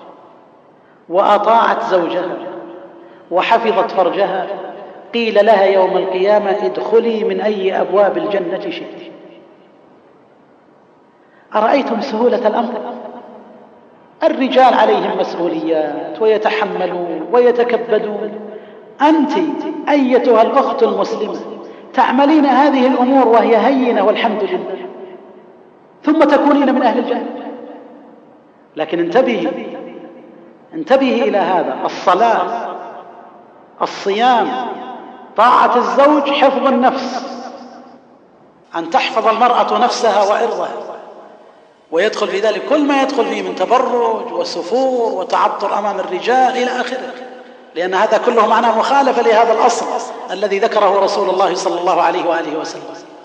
وأطاعت زوجها وحفظت فرجها قيل لها يوم القيامة: ادخلي من أي أبواب الجنة شئت. أرأيتم سهولة الأمر؟ الرجال عليهم مسؤوليات ويتحملون ويتكبدون. أنت أيتها الأخت المسلمة تعملين هذه الأمور وهي هينة والحمد لله، ثم تكونين من أهل الجنة. لكن انتبهي إلى هذا: الصلاة، الصيام، طاعة الزوج، حفظ النفس، أن تحفظ المرأة نفسها وعرضها، ويدخل في ذلك كل ما يدخل فيه من تبرج وسفور وتعطر أمام الرجال إلى آخره، لأن هذا كله معناه مخالفة لهذا الأصل الذي ذكره رسول الله صلى الله عليه وآله وسلم.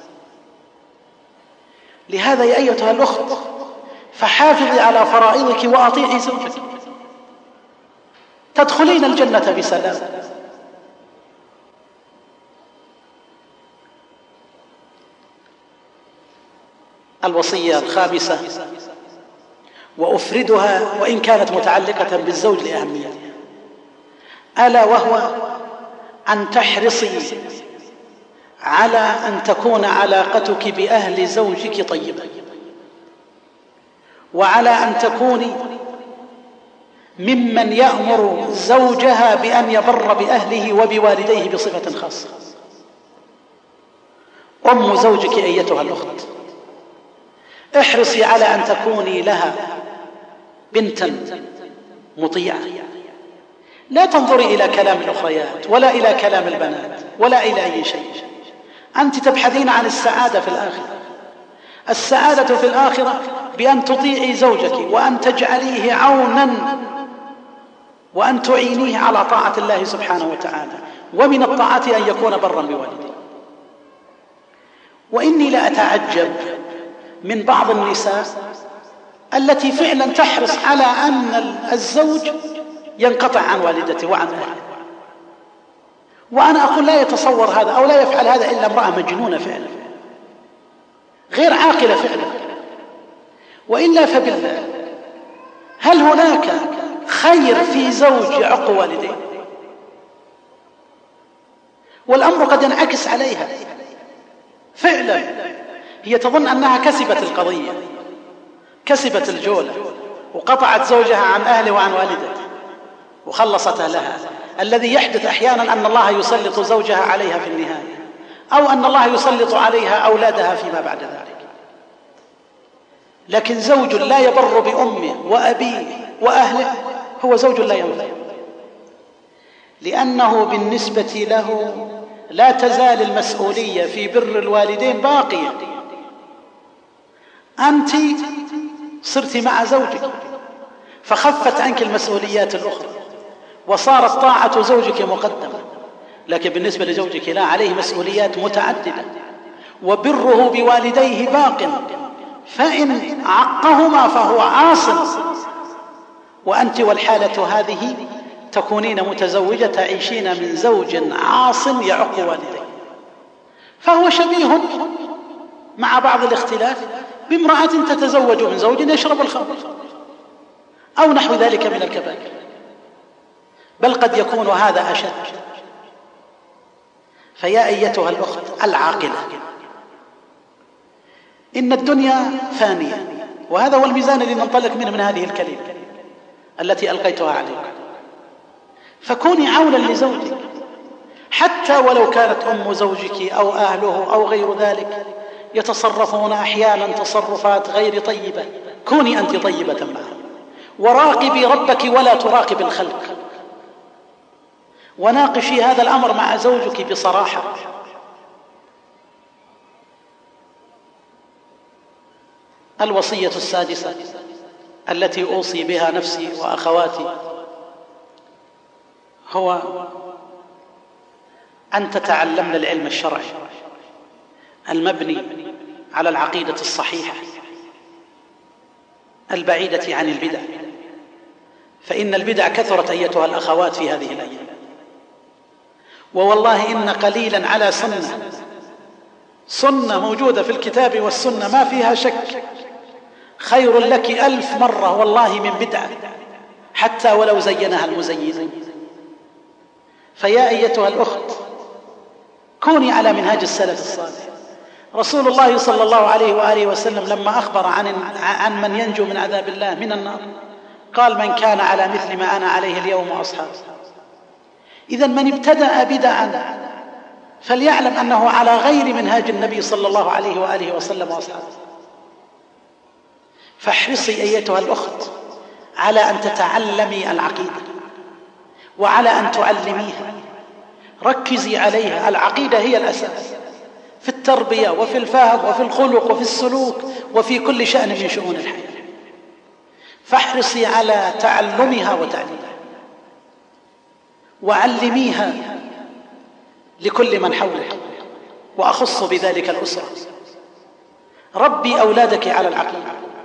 لهذا يا أيتها الأخت فحافظي على فرائضك وأطيعي زوجك، تدخلين الجنة بسلام. الوصية الخامسة وأفردها وإن كانت متعلقة بالزوج لأهميتها، ألا وهو أن تحرصي على أن تكون علاقتك بأهل زوجك طيبة، وعلى أن تكوني ممن يأمر زوجها بأن يبر بأهله وبوالديه بصفة خاصة. أم زوجك أيتها الأخت احرصي على أن تكوني لها بنتا مطيعة، لا تنظري إلى كلام الأخريات ولا إلى كلام البنات ولا إلى أي شيء. أنت تبحثين عن السعادة في الآخرة. السعادة في الآخرة بأن تطيعي زوجك وأن تجعليه عونا وأن تعينيه على طاعة الله سبحانه وتعالى، ومن الطاعة أن يكون برا بوالديه. وإني لأتعجب من بعض النساء التي فعلا تحرص على أن الزوج ينقطع عن والدته وعن أهله، وأنا أقول لا يتصور هذا أو لا يفعل هذا إلا امرأة مجنونة فعلا، غير عاقلة فعلا. وإلا فبالله هل هناك خير في زوج يعق والديه؟ والأمر قد ينعكس عليها فعلا، هي تظن أنها كسبت القضية، كسبت الجولة، وقطعت زوجها عن أهله وعن والدته وخلصت لها. الذي يحدث أحيانا أن الله يسلط زوجها عليها في النهاية، أو أن الله يسلط عليها أولادها فيما بعد ذلك. لكن زوج لا يبر بأمه وأبيه وأهله هو زوج لا ينفع، لأنه بالنسبة له لا تزال المسؤولية في بر الوالدين باقية. أنت صرت مع زوجك فخفت عنك المسؤوليات الأخرى وصارت طاعة زوجك مقدمة، لكن بالنسبة لزوجك لا، عليه مسؤوليات متعددة وبره بوالديه باق، فإن عقهما فهو عاص. وأنت والحالة هذه تكونين متزوجة تعيشين من زوج عاص يعق والديه، فهو شبيه مع بعض الاختلاف بامرأة تتزوج من زوج يشرب الخمر أو نحو ذلك من الكبائر، بل قد يكون هذا أشد. فيا أيتها الأخت العاقلة، إن الدنيا فانية، وهذا هو الميزان اللي ننطلق منه من هذه الكلمة التي ألقيتها عليك. فكوني عونا لزوجك، حتى ولو كانت أم زوجك أو أهله أو غير ذلك يتصرفون أحيانا تصرفات غير طيبة، كوني أنت طيبة معهم، وراقبي ربك ولا تراقب الخلق، وناقشي هذا الأمر مع زوجك بصراحة. الوصية السادسة التي أوصي بها نفسي وأخواتي هو أن تتعلمن العلم الشرعي المبني على العقيدة الصحيحة البعيدة عن البدع، فإن البدع كثرت أيتها الأخوات في هذه الأيام، ووالله إن قليلا على سنة موجودة في الكتاب والسنة ما فيها شك خير لك 1000 مرة والله من بدعة حتى ولو زينها المزينون. فيا أيتها الأخت كوني على منهاج السلف الصالح. رسول الله صلى الله عليه وآله وسلم لما أخبر عن من ينجو من عذاب الله من النار قال من كان على مثل ما أنا عليه اليوم وأصحابي. إذن من ابتدأ بدعا فليعلم أنه على غير منهاج النبي صلى الله عليه وآله وسلم وأصحابه. فاحرصي أيتها الأخت على أن تتعلمي العقيدة وعلى أن تعلميها، ركزي عليها. العقيدة هي الأساس في التربية وفي الفهم وفي الخلق وفي السلوك وفي كل شأن من شؤون الحياة. فاحرصي على تعلمها وتعليمها، وعلميها لكل من حولك، وأخص بذلك الأسرة. ربي أولادك على العقيدة.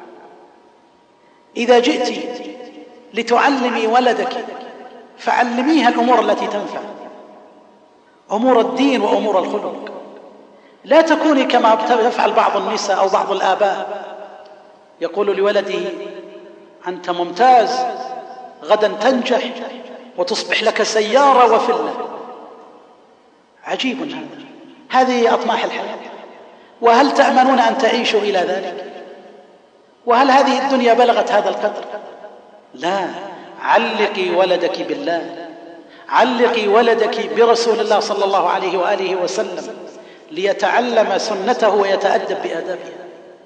إذا جئت لتعلمي ولدك فعلميها الأمور التي تنفع، أمور الدين وأمور الخلق. لا تكوني كما يفعل بعض النساء أو بعض الآباء، يقول لولده أنت ممتاز، غدا تنجح وتصبح لك سيارة وفلة. عجيب هذا. هذه أطماح الحياة. وهل تأمنون أن تعيشوا إلى ذلك؟ وهل هذه الدنيا بلغت هذا القدر؟ لا. علقي ولدك بالله، علقي ولدك برسول الله صلى الله عليه وآله وسلم ليتعلم سنته ويتأدب بآدابها.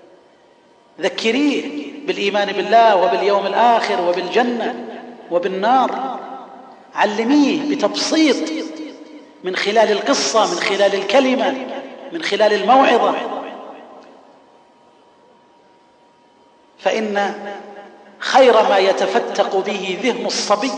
ذكريه بالإيمان بالله وباليوم الآخر وبالجنة وبالنار. علميه بتبسيط من خلال القصة، من خلال الكلمة، من خلال الموعظة. فإن خير ما يتفتق به ذهن الصبي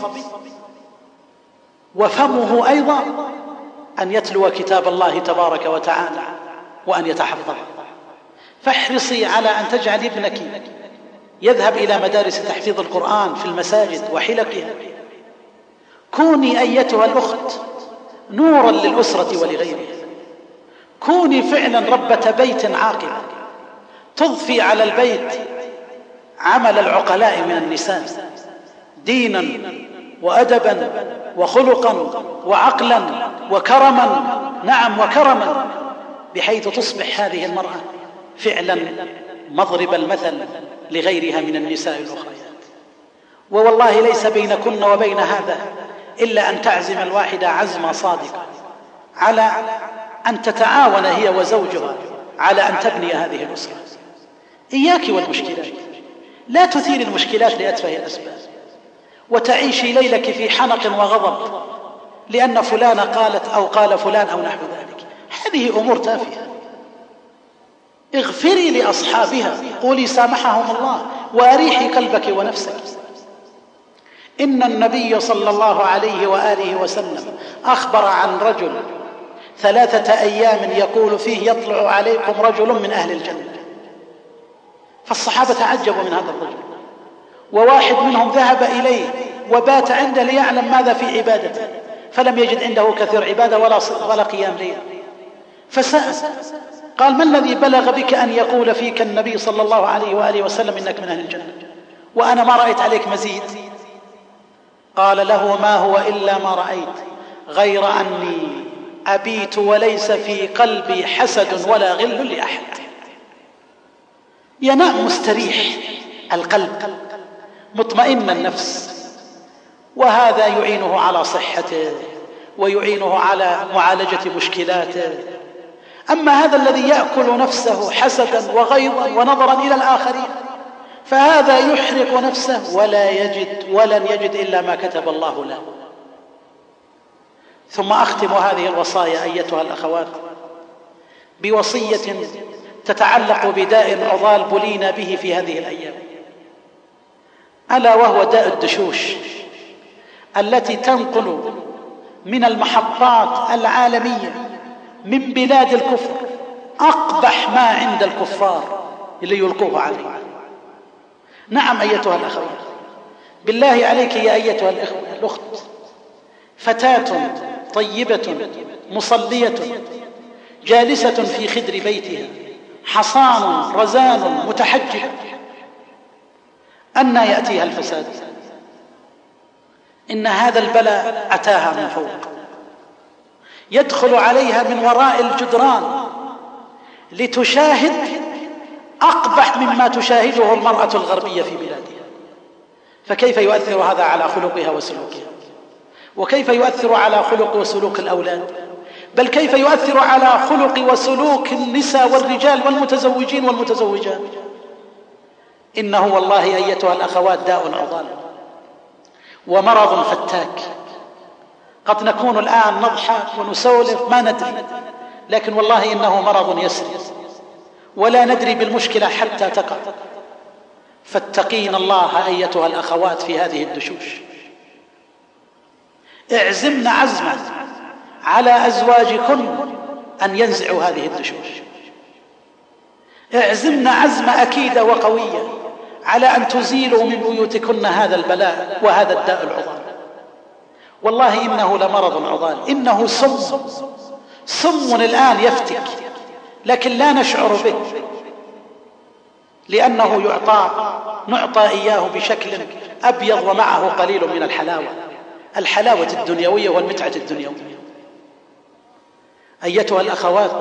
وفمه أيضا أن يتلو كتاب الله تبارك وتعالى وأن يتحفظه. فاحرصي على أن تجعل ابنك يذهب إلى مدارس تحفيظ القرآن في المساجد وحلقها. كوني أيتها الأخت نورا للأسرة ولغيرها. كوني فعلا ربة بيت عاقل تضفي على البيت عمل العقلاء من النساء، دينا وأدبا وخلقا وعقلا وكرما. نعم، وكرما، بحيث تصبح هذه المرأة فعلا مضرب المثل لغيرها من النساء الأخريات. ووالله ليس بينكن وبين هذا إلا أن تعزم الواحدة عزمة صادقة على أن تتعاون هي وزوجها على أن تبني هذه الأسرة. إياك والمشكلات، لا تثير المشكلات لأتفه الأسباب وتعيشي ليلك في حنق وغضب لأن فلانة قالت أو قال فلان أو نحو ذلك. هذه أمور تافهة. اغفري لأصحابها، قولي سامحهم الله، وأريحي قلبك ونفسك. إن النبي صلى الله عليه وآله وسلم أخبر عن رجل 3 أيام يقول فيه يطلع عليكم رجل من أهل الجنة. فالصحابة تعجبوا من هذا الرجل، وواحد منهم ذهب إليه وبات عنده ليعلم ماذا في عبادته، فلم يجد عنده كثير عبادة ولا قيام ليل. فسأل قال: ما الذي بلغ بك أن يقول فيك النبي صلى الله عليه وآله وسلم إنك من أهل الجنة وأنا ما رأيت عليك مزيد؟ قال له: ما هو إلا ما رأيت، غير أني أبيت وليس في قلبي حسد ولا غل لأحد. ينام مستريح القلب، مطمئن النفس، وهذا يعينه على صحته ويعينه على معالجة مشكلاته. أما هذا الذي يأكل نفسه حسدا وغيظا ونظرا إلى الآخرين فهذا يحرق نفسه ولن يجد إلا ما كتب الله له. ثم أختم هذه الوصايا أيتها الأخوات بوصية تتعلق بداء عضال بلينا به في هذه الأيام، ألا وهو داء الدشوش التي تنقل من المحطات العالمية من بلاد الكفر أقبح ما عند الكفار اللي يلقوه عليه. نعم أيتها الأخوات، بالله عليك يا أيتها الأخت، فتاة طيبة مصلية جالسة في خدر بيتها، حصان رزان متحجب، أنى يأتيها الفساد؟ إن هذا البلاء أتاها من فوق، يدخل عليها من وراء الجدران لتشاهد أقبح مما تشاهده المرأة الغربية في بلادها. فكيف يؤثر هذا على خلقها وسلوكها؟ وكيف يؤثر على خلق وسلوك الأولاد؟ بل كيف يؤثر على خلق وسلوك النساء والرجال والمتزوجين والمتزوجات؟ إنه والله أيتها الأخوات داء عضال ومرض فتاك. قد نكون الآن نضحك ونسولف ما ندري، لكن والله إنه مرض يسري ولا ندري بالمشكلة حتى تقع. فاتقين الله أيتها الأخوات في هذه الدشوش. اعزمن عزما على أزواجكن أن ينزعوا هذه الدشوش. اعزمن عزم أكيد وقوية على أن تزيلوا من بيوتكن هذا البلاء وهذا الداء العضال. والله إنه لمرض عضال، إنه سم الآن يفتك، لكن لا نشعر به لأنه نعطى إياه بشكل أبيض ومعه قليل من الحلاوة الدنيوية والمتعة الدنيوية. أيتها الأخوات،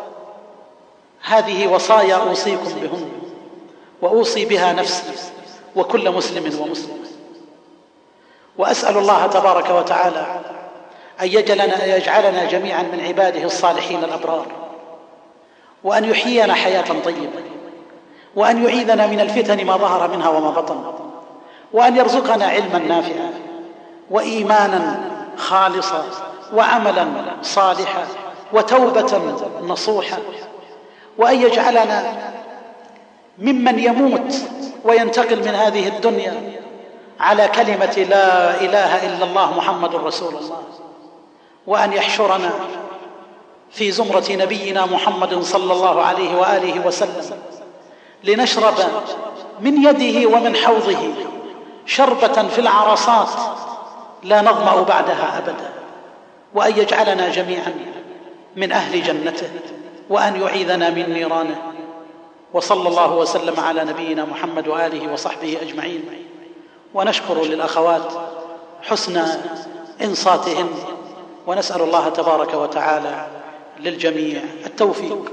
هذه وصايا أوصيكم بهن وأوصي بها نفسي وكل مسلم ومسلم. وأسأل الله تبارك وتعالى أن يجعلنا جميعا من عباده الصالحين الأبرار، وأن يحيينا حياة طيبة، وأن يعيذنا من الفتن ما ظهر منها وما بطن، وأن يرزقنا علما نافعا وإيمانا خالصا وعملا صالحا وتوبة نصوحا، وأن يجعلنا ممن يموت وينتقل من هذه الدنيا على كلمة لا إله إلا الله محمد رسول الله، وأن يحشرنا في زمرة نبينا محمد صلى الله عليه وآله وسلم لنشرب من يده ومن حوضه شربة في العرصات لا نظمأ بعدها أبدا، وأن يجعلنا جميعا من أهل جنته، وأن يعيذنا من نيرانه. وصلى الله وسلم على نبينا محمد وآله وصحبه أجمعين. ونشكر للأخوات حسن إنصاتهن، ونسأل الله تبارك وتعالى للجميع التوفيق.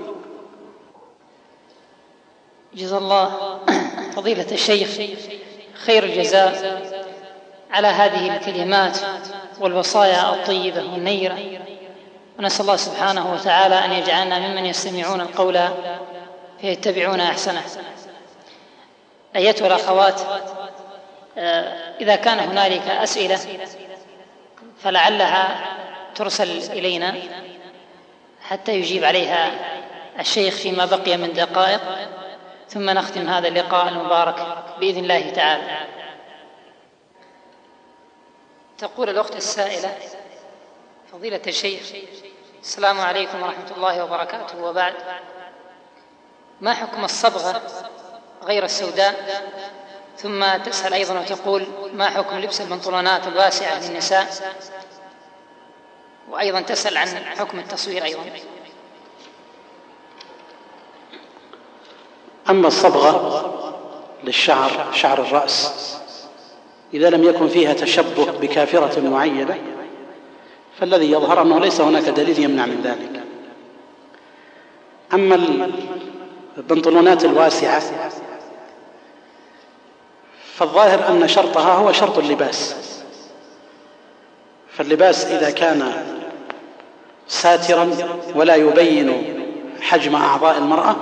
جزا الله فضيلة الشيخ خير الجزاء على هذه الكلمات والوصايا الطيبة والنيرة، ونسأل الله سبحانه وتعالى أن يجعلنا ممن يستمعون القول فيتبعون أحسنه. أيتها الأخوات، إذا كان هنالك أسئلة فلعلها ترسل إلينا حتى يجيب عليها الشيخ فيما بقي من دقائق، ثم نختم هذا اللقاء المبارك بإذن الله تعالى. تقول الأخت السائلة: فضيلة الشيخ، السلام عليكم ورحمة الله وبركاته، وبعد، ما حكم الصبغة غير السوداء؟ ثم تسأل أيضا وتقول: ما حكم لبس البنطلونات الواسعة للنساء؟ وأيضا تسأل عن حكم التصوير أيضا. أما الصبغة للشعر، شعر الرأس، إذا لم يكن فيها تشبه بكافرة معينة فالذي يظهر أنه ليس هناك دليل يمنع من ذلك. أما البنطلونات الواسعة فالظاهر أن شرطها هو شرط اللباس، فاللباس إذا كان ساترا ولا يبين حجم أعضاء المرأة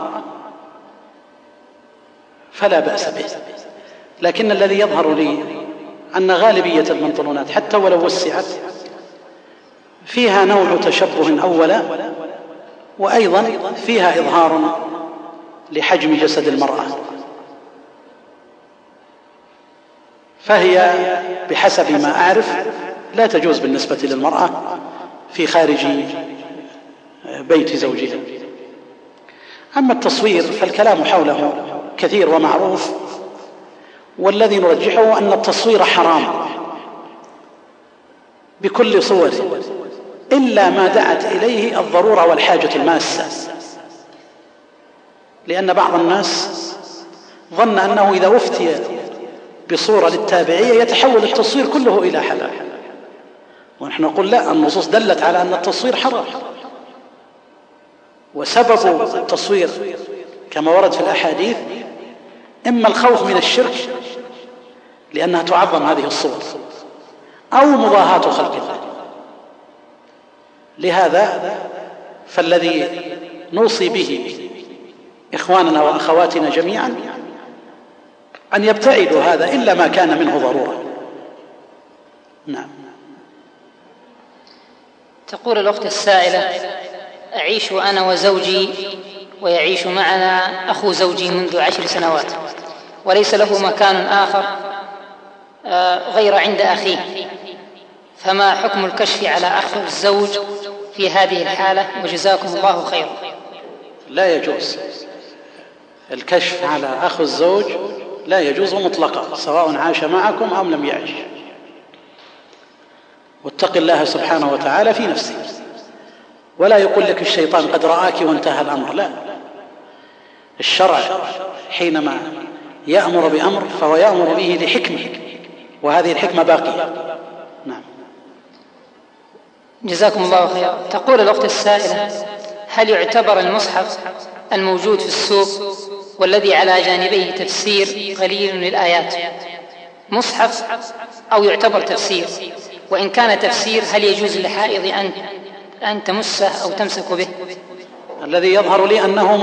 فلا بأس به. لكن الذي يظهر لي أن غالبية البنطلونات حتى ولو وسعت فيها نوع تشبه أولا، وأيضا فيها إظهار لحجم جسد المرأة، فهي بحسب ما أعرف لا تجوز بالنسبة للمرأة في خارج بيت زوجها. أما التصوير فالكلام حوله كثير ومعروف، والذي نرجحه أن التصوير حرام بكل صوره إلا ما دعت إليه الضرورة والحاجة الماسة، لأن بعض الناس ظن أنه إذا أفتي بصورة للتابعية يتحول التصوير كله إلى حلال، ونحن نقول لا، النصوص دلت على أن التصوير حرام. وسبب التصوير كما ورد في الأحاديث إما الخوف من الشرك لأنها تعظم هذه الصور، أو مضاهاة خلق الله. لهذا فالذي نوصي به إخواننا وأخواتنا جميعا أن يبتعدوا هذا إلا ما كان منه ضرورة. نعم. تقول الأخت السائلة: أعيش أنا وزوجي ويعيش معنا أخو زوجي منذ 10 سنوات، وليس له مكان آخر غير عند أخيه، فما حكم الكشف على أخ الزوج في هذه الحالة؟ وجزاكم الله خيرا. لا يجوز الكشف على أخ الزوج، لا يجوز مطلقا، سواء عاش معكم أم لم يعش. واتق الله سبحانه وتعالى في نفسك، ولا يقول لك الشيطان قد رآك وانتهى الأمر. لا، الشرع حينما يأمر بأمر فهو يأمر به لحكمة، وهذه الحكمة باقية. نعم. جزاكم الله خيرا. تقول الأخت السائلة: هل يعتبر المصحف الموجود في السوق والذي على جانبيه تفسير قليل للآيات مصحف أو يعتبر تفسير؟ وإن كان تفسير هل يجوز للحائض أن تمسه أو تمسك به؟ الذي يظهر لي أنه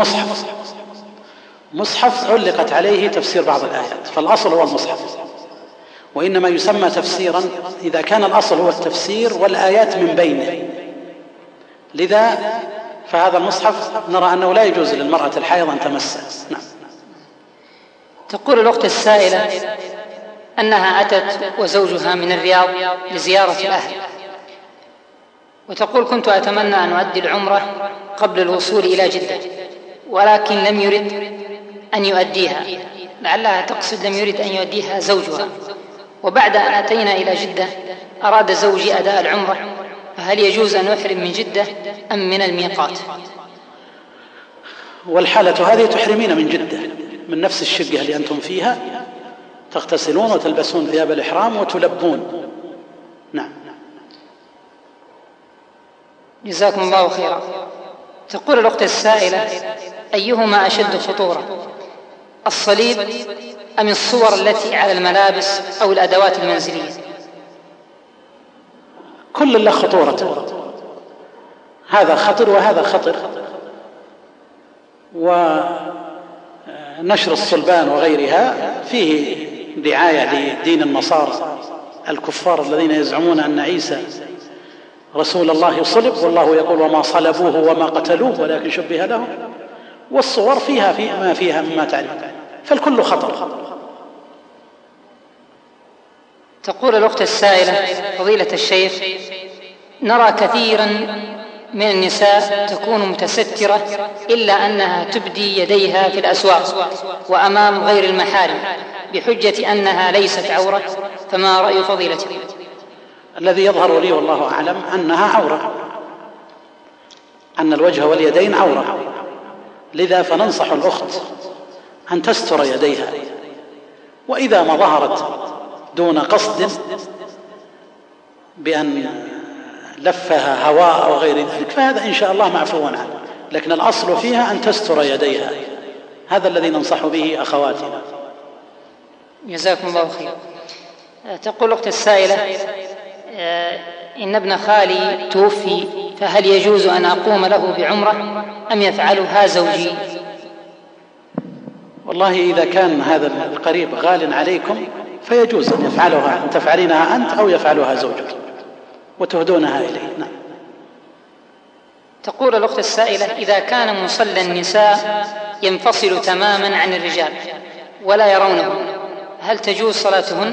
مصحف علقت عليه تفسير بعض الآيات، فالأصل هو المصحف، وإنما يسمى تفسيرا إذا كان الأصل هو التفسير والآيات من بينه. لذا فهذا المصحف نرى أنه لا يجوز للمرأة الحائض أن تمسه. نعم. تقول الأخت السائلة أنها أتت وزوجها من الرياض لزيارة الأهل، وتقول: كنت أتمنى أن أؤدي العمرة قبل الوصول إلى جدة، ولكن لم يرد أن يؤديها، لعلها تقصد لم يرد أن يؤديها زوجها. وبعد أن أتينا إلى جدة أراد زوجي أداء العمرة، فهل يجوز أن أحرم من جدة أم من الميقات؟ والحالة هذه تحرمين من جدة، من نفس الشقة اللي أنتم فيها، تغتسلون وتلبسون ثياب الإحرام وتلبون. نعم. جزاكم الله خيرا. تقول الأخت السائلة: أيهما أشد خطورة، الصليب أم الصور التي على الملابس أو الأدوات المنزلية؟ كل له خطورة، هذا خطر وهذا خطر. ونشر الصلبان وغيرها فيه دعاية لدين النصارى الكفار الذين يزعمون أن عيسى رسول الله صلب، والله يقول: وما صلبوه وما قتلوه ولكن شبه لهم. والصور فيها ما فيها مما تعرف، فالكل خطر. تقول الأخت السائلة: فضيلة الشيخ، نرى كثيرا من النساء تكون متسترة إلا أنها تبدي يديها في الأسواق وأمام غير المحارم بحجة أنها ليست عورة، فما رأي فضيلتك؟ الذي يظهر لي والله أعلم أنها عورة، أن الوجه واليدين عورة، لذا فننصح الأخت أن تستر يديها، وإذا ما ظهرت دون قصد بأن لفها هواء أو غير ذلك فهذا إن شاء الله معفو عنه، لكن الأصل فيها أن تستر يديها. هذا الذي ننصح به أخواتنا. جزاكم الله خير. تقول الأخت السائلة: إن ابن خالي توفي، فهل يجوز أن أقوم له بعمرة أم يفعلها زوجي؟ والله إذا كان هذا القريب غال عليكم فيجوز أن يفعلها، أن تفعلينها أنت أو يفعلها زوجك وتهدونها إليه. نعم. تقول الأخت السائلة: إذا كان مصلى النساء ينفصل تماما عن الرجال ولا يرونه، هل تجوز صلاتهن؟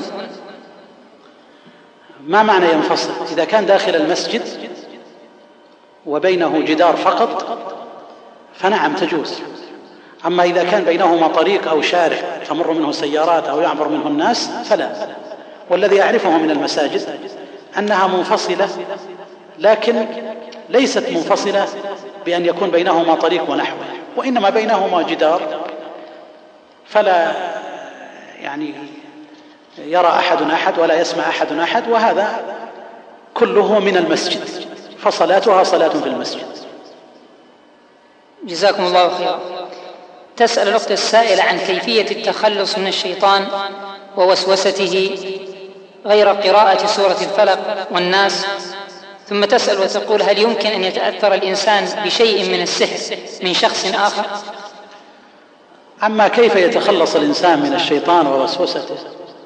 ما معنى ينفصل؟ إذا كان داخل المسجد وبينه جدار فقط فنعم تجوز، أما إذا كان بينهما طريق أو شارع تمر منه سيارات أو يعبر منه الناس فلا. والذي أعرفه من المساجد أنها منفصلة، لكن ليست منفصلة بأن يكون بينهما طريق ونحوه، وإنما بينهما جدار، فلا يعني يرى أحد ولا يسمع أحد، وهذا كله من المسجد، فصلاتها صلاة في المسجد. جزاكم الله خيرا. تسأل الأخت السائلة عن كيفية التخلص من الشيطان ووسوسته غير قراءة سورة الفلق والناس، ثم تسأل وتقول: هل يمكن أن يتأثر الإنسان بشيء من السحر من شخص آخر؟ أما كيف يتخلص الإنسان من الشيطان ووسوسته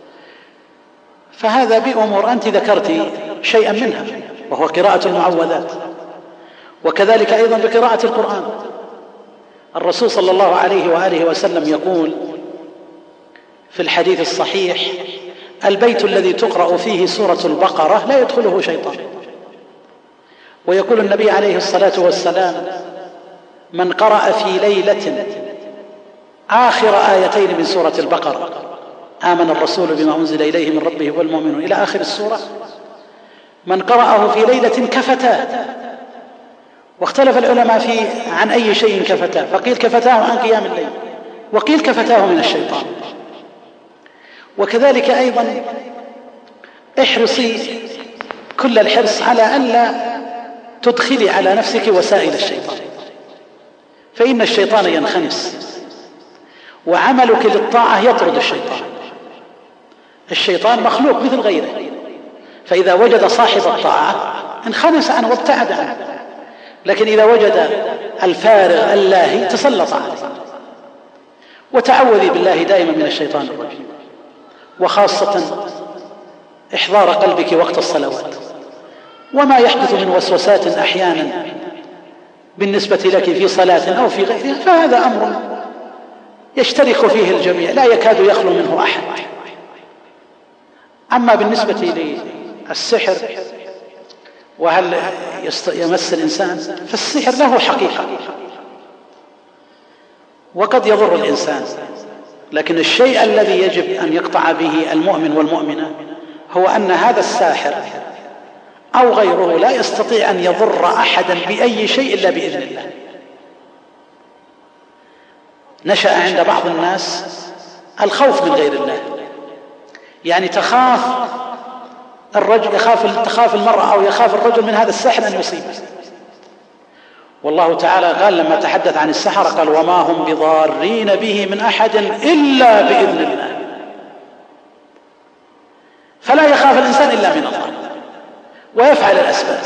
فهذا بأمور أنت ذكرت شيئا منها، وهو قراءة المعوذات، وكذلك أيضا بقراءة القرآن. الرسول صلى الله عليه وآله وسلم يقول في الحديث الصحيح: البيت الذي تقرأ فيه سورة البقرة لا يدخله شيطان. ويقول النبي عليه الصلاة والسلام: من قرأ في ليلة آخر آيتين من سورة البقرة آمن الرسول بما أنزل إليه من ربه والمؤمنون إلى آخر السورة، من قرأه في ليلة كفتاه. واختلف العلماء عن أي شيء كفتاه، فقيل كفتاه عن قيام الليل، وقيل كفتاه من الشيطان. وكذلك أيضا احرصي كل الحرص على ألا تدخلي على نفسك وسائل الشيطان، فإن الشيطان ينخنس، وعملك للطاعة يطرد الشيطان. الشيطان مخلوق مثل غيره، فإذا وجد صاحب الطاعة انخنس عنه وابتعد عنه، لكن إذا وجد الفارغ اللاهي تسلط عليه. وتعوذي بالله دائما من الشيطان الرجيم، وخاصة إحضار قلبك وقت الصلوات، وما يحدث من وسوسات أحيانا بالنسبة لك في صلاة أو في غيرها فهذا أمر يشترك فيه الجميع لا يكاد يخلو منه أحد. أما بالنسبة للسحر وهل يمس الإنسان، فالسحر له حقيقة وقد يضر الإنسان، لكن الشيء الذي يجب أن يقطع به المؤمن والمؤمنة هو أن هذا الساحر أو غيره لا يستطيع أن يضر أحدا بأي شيء إلا بإذن الله. نشأ عند بعض الناس الخوف من غير الله، يعني تخاف الرجل، تخاف المرأة أو يخاف الرجل من هذا السحر أن يصيبه. والله تعالى قال لما تحدث عن السحرة قال: وما هم بضارين به من أحد إلا بإذن الله. فلا يخاف الإنسان إلا من الله ويفعل الأسباب.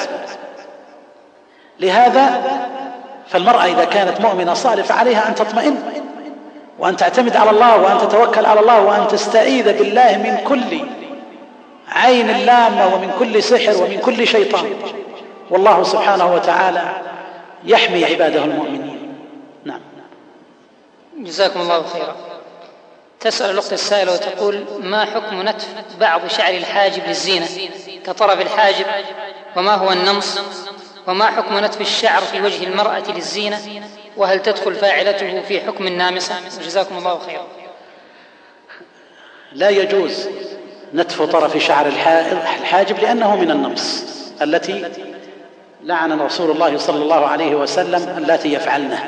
لهذا فالمرأة إذا كانت مؤمنة صالحة فعليها أن تطمئن وأن تعتمد على الله وأن تتوكل على الله وأن تستعيذ بالله من كل عين لامة ومن كل سحر ومن كل شيطان، والله سبحانه وتعالى يحمي عباده المؤمنين. نعم. جزاكم الله خيرا. تسأل الأخت السائلة وتقول: ما حكم نتف بعض شعر الحاجب للزينة كطرف الحاجب، وما هو النمص، وما حكم نتف الشعر في وجه المرأة للزينة، وهل تدخل فاعلته في حكم النامصة؟ جزاكم الله خيرا. لا يجوز نتف طرف شعر الحاجب لأنه من النمص التي لعن رسول الله صلى الله عليه وسلم التي يفعلنه،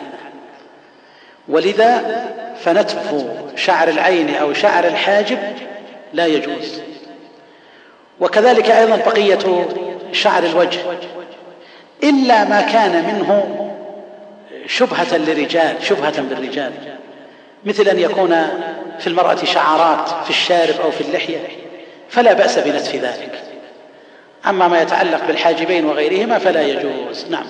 ولذا فنتف شعر العين أو شعر الحاجب لا يجوز. وكذلك أيضا بقية شعر الوجه إلا ما كان منه شبهة للرجال، شبهة بالرجال، مثل أن يكون في المرأة شعرات في الشارب أو في اللحية فلا بأس بنتف ذلك. أما ما يتعلق بالحاجبين وغيرهما فلا يجوز. نعم.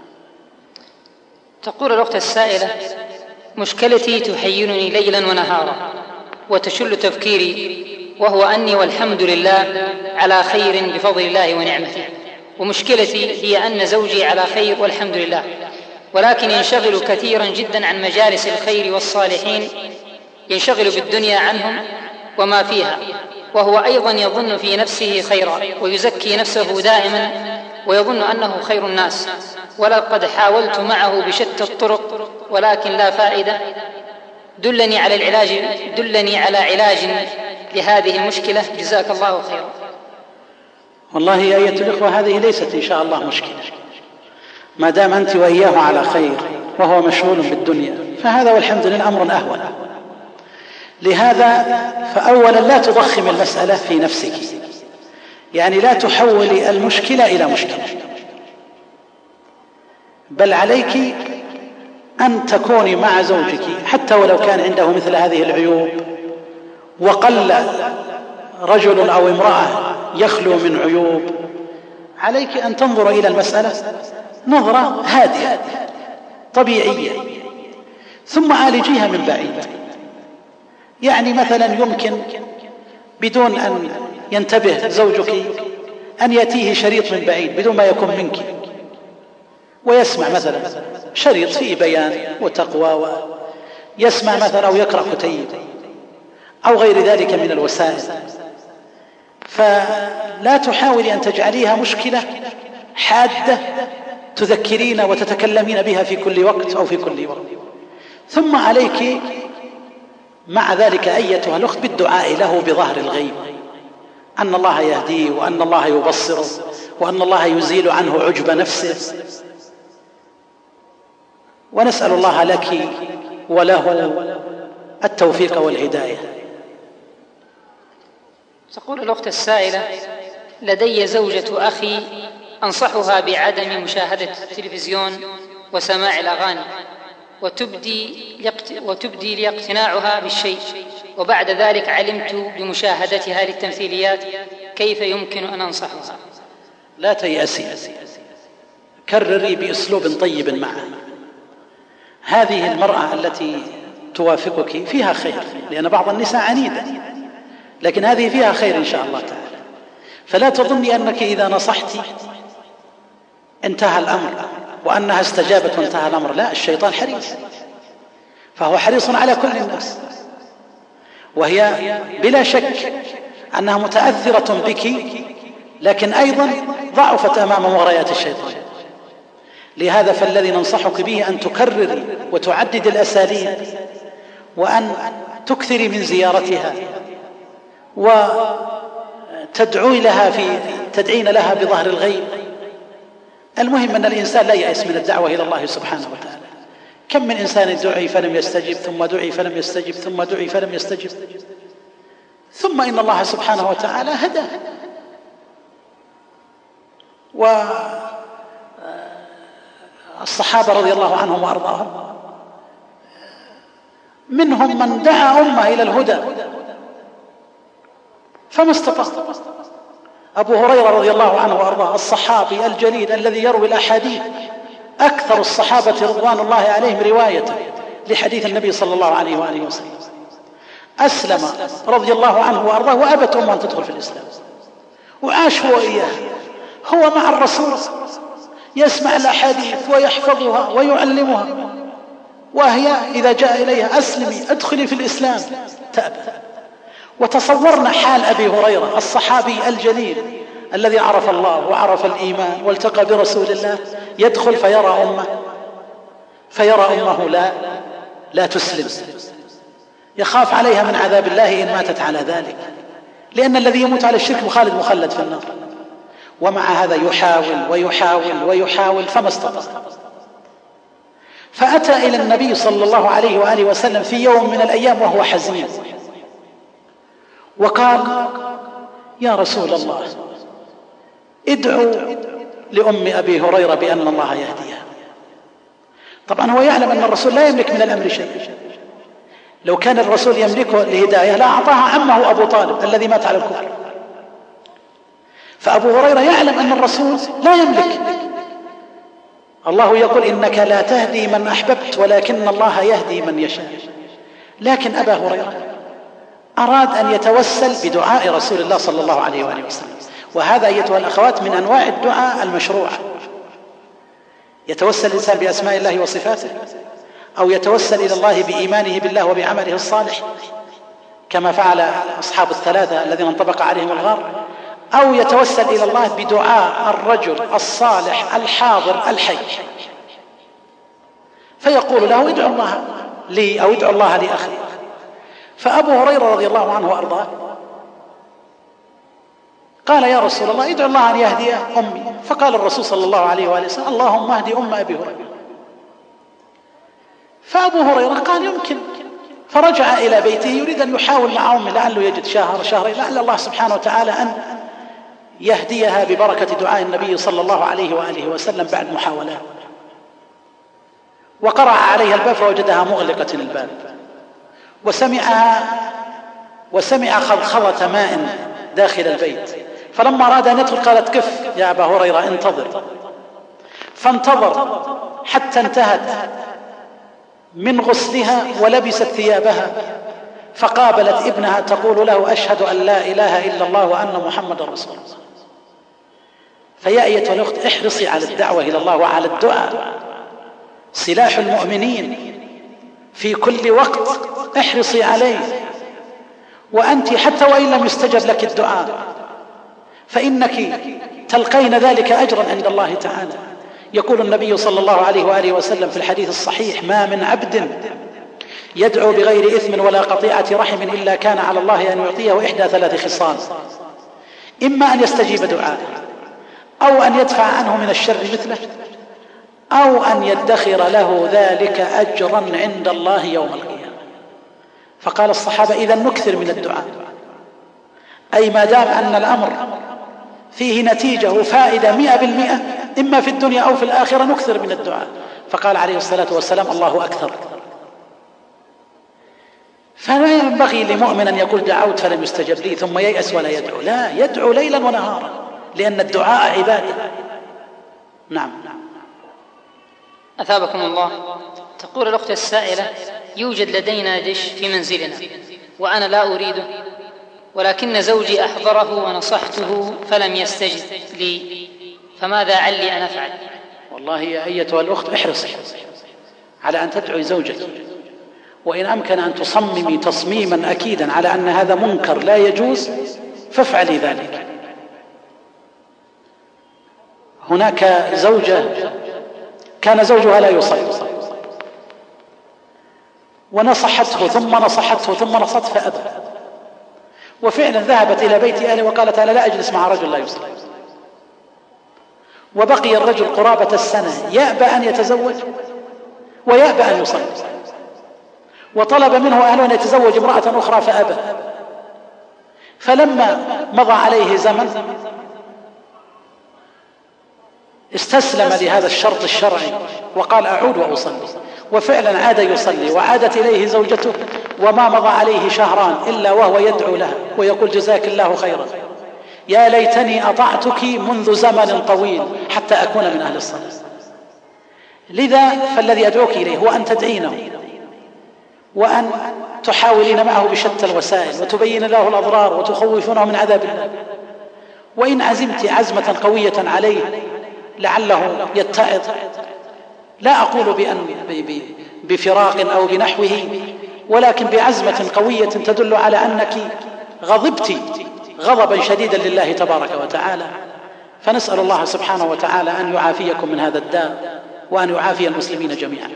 تقول الأخت السائلة: مشكلتي تحيرني ليلا ونهارا وتشل تفكيري، وهو أني والحمد لله على خير بفضل الله ونعمته، ومشكلتي هي أن زوجي على خير والحمد لله، ولكن ينشغل كثيرا جدا عن مجالس الخير والصالحين، ينشغل بالدنيا عنهم وما فيها، وهو أيضا يظن في نفسه خيرا ويزكي نفسه دائما ويظن أنه خير الناس، ولقد حاولت معه بشتى الطرق ولكن لا فائدة. دلني على علاج لهذه المشكلة، جزاك الله خيرا. والله يا أيها الأخوة هذه ليست إن شاء الله مشكلة، ما دام أنت وإياه على خير وهو مشغول بالدنيا فهذا والحمد لله أمر أهون. لهذا فأولا لا تضخم المسألة في نفسك، يعني لا تحولي المشكلة إلى مشكلة، بل عليك أن تكوني مع زوجك حتى ولو كان عنده مثل هذه العيوب وقل رجل أو امرأة يخلو من عيوب، عليك أن تنظر إلى المسألة نظرة هادئة طبيعية، ثم عالجيها من بعيد. يعني مثلا يمكن بدون أن ينتبه زوجك أن يأتيه شريط من بعيد بدون ما يكون منك، ويسمع مثلا شريط فيه بيان وتقوى، ويسمع مثلا أو يقرأ كتيب أو غير ذلك من الوسائل. فلا تحاولي أن تجعليها مشكلة حادة تذكرين وتتكلمين بها في كل وقت أو في كل وقت. ثم عليك مع ذلك أيتها الأخت بالدعاء له بظهر الغيب، أن الله يهديه، وأن الله يبصره، وأن الله يزيل عنه عجب نفسه. ونسأل الله لك وله التوفيق والهداية. تقول الأخت السائلة: لدي زوجة أخي أنصحها بعدم مشاهدة التلفزيون وسماع الأغاني، وتبدي لي اقتناعها بالشيء، وبعد ذلك علمت بمشاهدتها للتمثيليات، كيف يمكن أن أنصحها؟ لا تيأسي، كرري بأسلوب طيب معها. هذه المرأة التي توافقك فيها خير، لأن بعض النساء عنيدة، لكن هذه فيها خير إن شاء الله تعالى. فلا تظني أنك إذا نصحت انتهى الأمر، وأنها استجابت وانتهى الأمر. لا، الشيطان حريص، فهو حريص على كل الناس، وهي بلا شك أنها متأثرة بك، لكن أيضا ضعفت أمام مغريات الشيطان. لهذا فالذي ننصحك به أن تكرري وتعدد الأساليب، وأن تكثري من زيارتها، تدعين لها بظهر الغيب. المهم أن الإنسان لا يأس من الدعوة إلى الله سبحانه وتعالى. كم من إنسان دعي فلم يستجب، ثم دعي فلم يستجب، ثم دعي فلم يستجب، ثم إن الله سبحانه وتعالى هداه. والصحابة رضي الله عنهم وأرضاهم منهم من دعا أمه إلى الهدى فما استطاع. أبو هريرة رضي الله عنه وأرضاه الصحابي الجليل الذي يروي الأحاديث، أكثر الصحابة رضوان الله عليهم رواية لحديث النبي صلى الله عليه وآله وسلم، أسلم رضي الله عنه وأرضاه وأبت أمه أن تدخل في الإسلام، وعاش هو إياه، هو مع الرسول يسمع الأحاديث ويحفظها ويعلمها، وهي إذا جاء إليها أسلمي أدخلي في الإسلام تأبى. وتصورنا حال أبي هريرة الصحابي الجليل الذي عرف الله وعرف الإيمان والتقى برسول الله، يدخل فيرى أمه لا تسلم، يخاف عليها من عذاب الله إن ماتت على ذلك، لأن الذي يموت على الشرك مخلد في النار. ومع هذا يحاول ويحاول ويحاول فما استطاع. فأتى إلى النبي صلى الله عليه وآله وسلم في يوم من الأيام وهو حزين، وقال: يا رسول الله، ادعوا لأم أبي هريرة بأن الله يهديها. طبعا هو يعلم أن الرسول لا يملك من الأمر شيء، لو كان الرسول يملكه الهداية لا أعطاها عمه أبو طالب الذي مات على الكفر. فأبو هريرة يعلم أن الرسول لا يملك. الله يقول: إنك لا تهدي من أحببت ولكن الله يهدي من يشاء. لكن أبا هريرة أراد أن يتوسل بدعاء رسول الله صلى الله عليه وآله وسلم، وهذا أيتها الأخوات من أنواع الدعاء المشروعة. يتوسل الإنسان بأسماء الله وصفاته، أو يتوسل إلى الله بإيمانه بالله وبعمله الصالح كما فعل أصحاب الثلاثة الذين انطبق عليهم الغار، أو يتوسل إلى الله بدعاء الرجل الصالح الحاضر الحي، فيقول له: ادعو الله لي أو ادعو الله لأخي. فأبو هريرة رضي الله عنه وأرضاه قال: يا رسول الله، ادعو الله أن يهدي أمي. فقال الرسول صلى الله عليه وآله وسلم: اللهم اهدي أم أبي هريرة. فأبو هريرة قال: يمكن. فرجع إلى بيته يريد أن يحاول مع أمه لعله يجد شهرين، لعل الله سبحانه وتعالى أن يهديها ببركة دعاء النبي صلى الله عليه وآله وسلم بعد محاولات. وقرع عليها الباب فوجدها مغلقة الباب، وسمعها وسمع خضخضة ماء داخل البيت، فلما أراد أن يدخل قالت: كف يا أبا هريرة، انتظر. فانتظر حتى انتهت من غسلها ولبست ثيابها، فقابلت ابنها تقول له: أشهد أن لا إله إلا الله وأن محمد رسول الله. فيا أيتها الأخت، احرصي على الدعوة إلى الله وعلى الدعاء، سلاح المؤمنين في كل وقت، احرصي عليه. وأنت حتى وإن لم يستجب لك الدعاء فإنك تلقين ذلك أجرا عند الله تعالى. يقول النبي صلى الله عليه وآله وسلم في الحديث الصحيح: ما من عبد يدعو بغير إثم ولا قطيعة رحم إلا كان على الله أن يعطيه إحدى 3 خصال: إما أن يستجيب دعاءه، أو أن يدفع عنه من الشر مثله، أو أن يدخر له ذلك أجرا عند الله يوم القيامة. فقال الصحابة: إذا نكثر من الدعاء، أي ما دام أن الأمر فيه نتيجة وفائدة 100% إما في الدنيا أو في الآخرة نكثر من الدعاء. فقال عليه الصلاة والسلام: الله أكثر. فلا ينبغي لمؤمن أن يقول: دعوت فلم يستجب لي ثم ييأس ولا يدعو، لا، يدعو ليلا ونهارا، لأن الدعاء عبادة. نعم. أثابكم الله. تقول الأخت السائلة: يوجد لدينا دش في منزلنا وأنا لا أريده، ولكن زوجي أحضره ونصحته فلم يستجب لي، فماذا علي أن أفعل؟ والله يا أيتها الأخت، احرصي على أن تدعي زوجك، وإن أمكن أن تصممي تصميما أكيدا على أن هذا منكر لا يجوز فافعلي ذلك. هناك زوجة كان زوجها لا يصلي، ونصحته ثم نصحته ثم نصحته فأبى، وفعلا ذهبت إلى بيت أهله وقالت: أنا لا أجلس مع رجل لا يصلي. وبقي الرجل قرابة السنة يأبى أن يتزوج ويأبى أن يصلي، وطلب منه أهله أن يتزوج امرأة أخرى فأبى. فلما مضى عليه زمن استسلم لهذا الشرط الشرعي وقال: أعود وأصلي. وفعلا عاد يصلي، وعادت إليه زوجته، وما مضى عليه شهران إلا وهو يدعو لها ويقول: جزاك الله خيرا، يا ليتني أطعتك منذ زمن طويل حتى أكون من أهل الصلاة. لذا فالذي أدعوك إليه هو أن تدعينه، وأن تحاولين معه بشتى الوسائل، وتبين له الأضرار وتخوفونه من عذاب الله. وإن عزمت عزمة قوية عليه لعله يتعظ، لا أقول بفراق أو بنحوه، ولكن بعزمة قوية تدل على أنك غضبت غضبا شديدا لله تبارك وتعالى. فنسأل الله سبحانه وتعالى أن يعافيكم من هذا الداء، وأن يعافي المسلمين جميعا.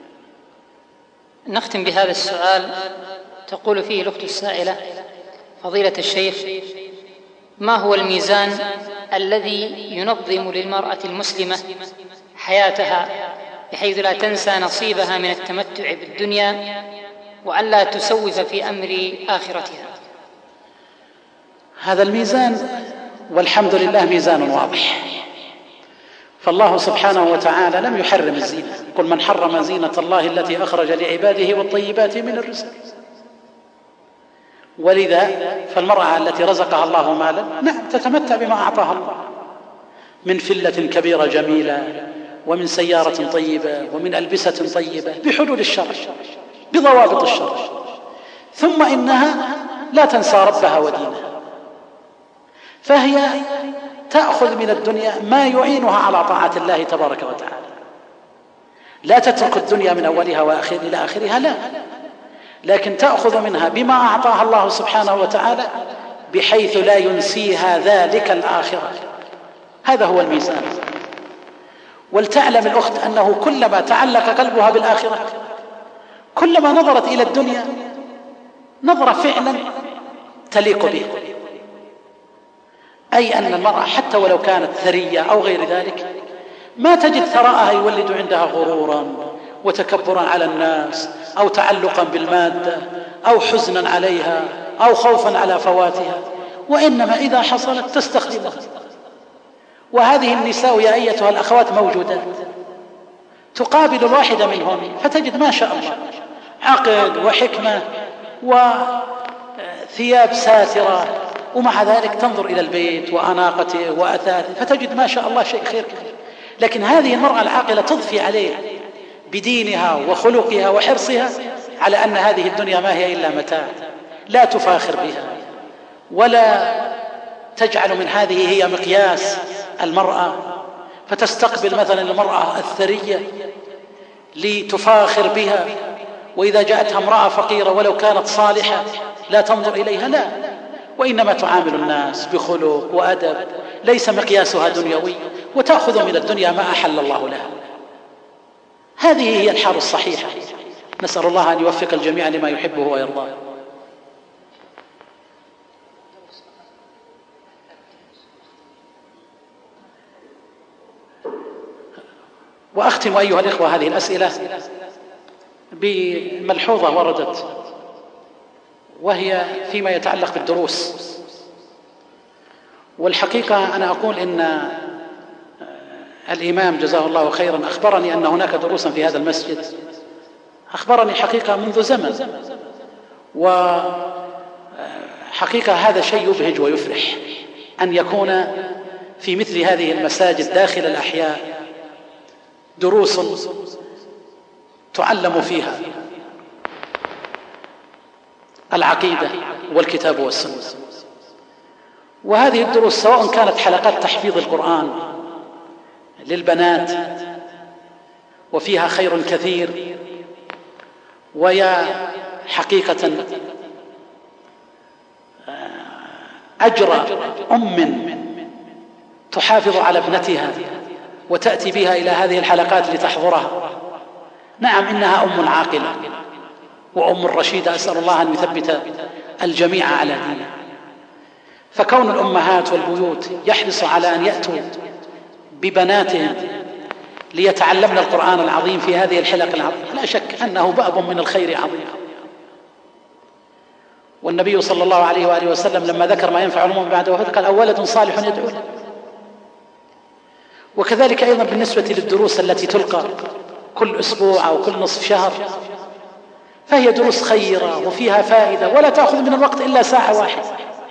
نختم بهذا السؤال. تقول فيه الأخت السائلة: فضيلة الشيخ، ما هو الميزان الذي ينظم للمرأة المسلمة حياتها بحيث لا تنسى نصيبها من التمتع بالدنيا وأن لا تسوف في أمر آخرتها؟ هذا الميزان والحمد لله ميزان واضح، فالله سبحانه وتعالى لم يحرم الزينة. قل: من حرم زينة الله التي أخرج لعباده والطيبات من الرزق. ولذا فالمرأة التي رزقها الله مالا نعم تتمتع بما أعطاها الله من فلة كبيرة جميلة، ومن سيارة طيبة، ومن ألبسة طيبة، بحدود الشرع، بضوابط الشرع. ثم إنها لا تنسى ربها ودينها، فهي تأخذ من الدنيا ما يعينها على طاعة الله تبارك وتعالى. لا تترك الدنيا من أولها إلى آخرها، لا، لكن تأخذ منها بما أعطاها الله سبحانه وتعالى بحيث لا ينسيها ذلك الآخرة. هذا هو الميزان. ولتعلم الأخت أنه كلما تعلق قلبها بالآخرة كلما نظرت إلى الدنيا نظرة فعلا تليق به، أي أن المرأة حتى ولو كانت ثرية أو غير ذلك ما تجد ثراءها يولد عندها غرورا وتكبرا على الناس، أو تعلقا بالمادة، أو حزنا عليها، أو خوفا على فواتها، وإنما إذا حصلت تستخدمها. وهذه النساء يا أيتها الأخوات موجودات، تقابل الواحدة منهم فتجد ما شاء الله عقل وحكمة ثياب ساترة، ومع ذلك تنظر إلى البيت وأناقته وأثاثه فتجد ما شاء الله شيء خير كثير. لكن هذه المرأة العاقلة تضفي عليه بدينها وخلقها وحرصها على أن هذه الدنيا ما هي إلا متاع، لا تفاخر بها ولا تجعل من هذه هي مقياس المرأة، فتستقبل مثلا المرأة الثرية لتفاخر بها، وإذا جاءتها امرأة فقيرة ولو كانت صالحة لا تنظر إليها، لا، وإنما تعامل الناس بخلق وأدب، ليس مقياسها دنيوي، وتأخذ من الدنيا ما أحل الله لها. هذه هي الحال الصحيحة. نسأل الله أن يوفق الجميع لما يحبه ويرضاه. وأختم أيها الإخوة هذه الأسئلة بملحوظة وردت، وهي فيما يتعلق بالدروس. والحقيقة أنا أقول إن الإمام جزاه الله خيرا أخبرني أن هناك دروسا في هذا المسجد، أخبرني حقيقة منذ زمن، وحقيقة هذا شيء يبهج ويفرح أن يكون في مثل هذه المساجد داخل الأحياء دروس تعلم فيها العقيدة والكتاب والسنة. وهذه الدروس سواء كانت حلقات تحفيظ القرآن للبنات وفيها خير كثير، ويا حقيقة أجر تحافظ على ابنتها وتأتي بها إلى هذه الحلقات لتحضرها. نعم، إنها عاقلة وأم رشيدة، أسأل الله أن يثبت الجميع على دينه. فكون الأمهات والبيوت يحرصوا على أن يأتوا ببناتهم ليتعلمن القرآن العظيم في هذه الحلق العظيمة، لا شك أنه باب من الخير عظيم. والنبي صلى الله عليه وآله وسلم لما ذكر ما ينفع المؤمن بعد وفاته قال: أو ولد صالح يدعو له. وكذلك أيضا بالنسبة للدروس التي تلقى كل أسبوع أو كل نصف شهر، فهي دروس خيرة وفيها فائدة ولا تأخذ من الوقت إلا ساعة واحدة.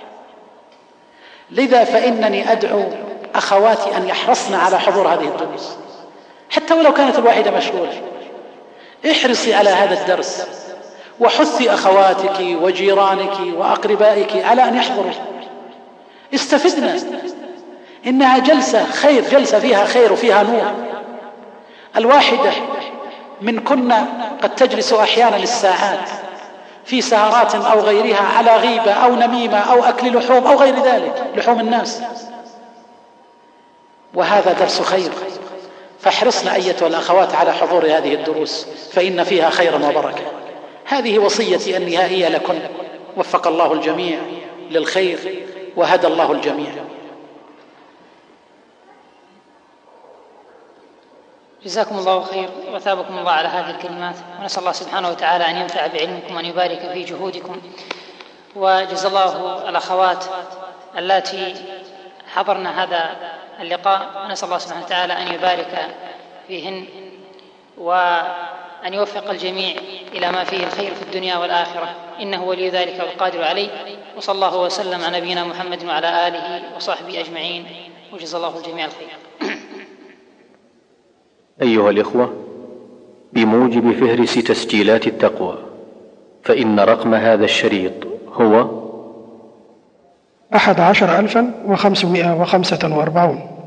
لذا فإنني أدعو أخواتي أن يحرصن على حضور هذه الدروس، حتى ولو كانت الواحدة مشغولة. احرصي على هذا الدرس، وحثي أخواتك وجيرانك وأقربائك على أن يحضروا. استفدنا، إنها جلسة خير، جلسة فيها خير وفيها نور. الواحدة من كنا قد تجلس أحيانا للساعات في سهرات أو غيرها على غيبة أو نميمة أو أكل لحوم أو غير ذلك، لحوم الناس، وهذا درس خير. فاحرصنا أيتها الأخوات على حضور هذه الدروس، فإن فيها خيرا وبركة. هذه وصيتي النهائية لكن، وفق الله الجميع للخير وهدى الله الجميع. جزاكم الله خير وثابكم الله على هذه الكلمات، ونسأل الله سبحانه وتعالى أن ينفع بعلمكم وأن يبارك في جهودكم. وجزا الله الأخوات اللاتي حضرنا هذا اللقاء، ونسأل الله سبحانه وتعالى أن يبارك فيهن وأن يوفق الجميع إلى ما فيه الخير في الدنيا والآخرة، إنه ولي ذلك والقادر عليه. وصلى الله وسلم على نبينا محمد وعلى آله وصحبه أجمعين، وجزا الله الجميع الخير. أيها الإخوة، بموجب فهرس تسجيلات التقوى، فإن رقم هذا الشريط هو 11,545.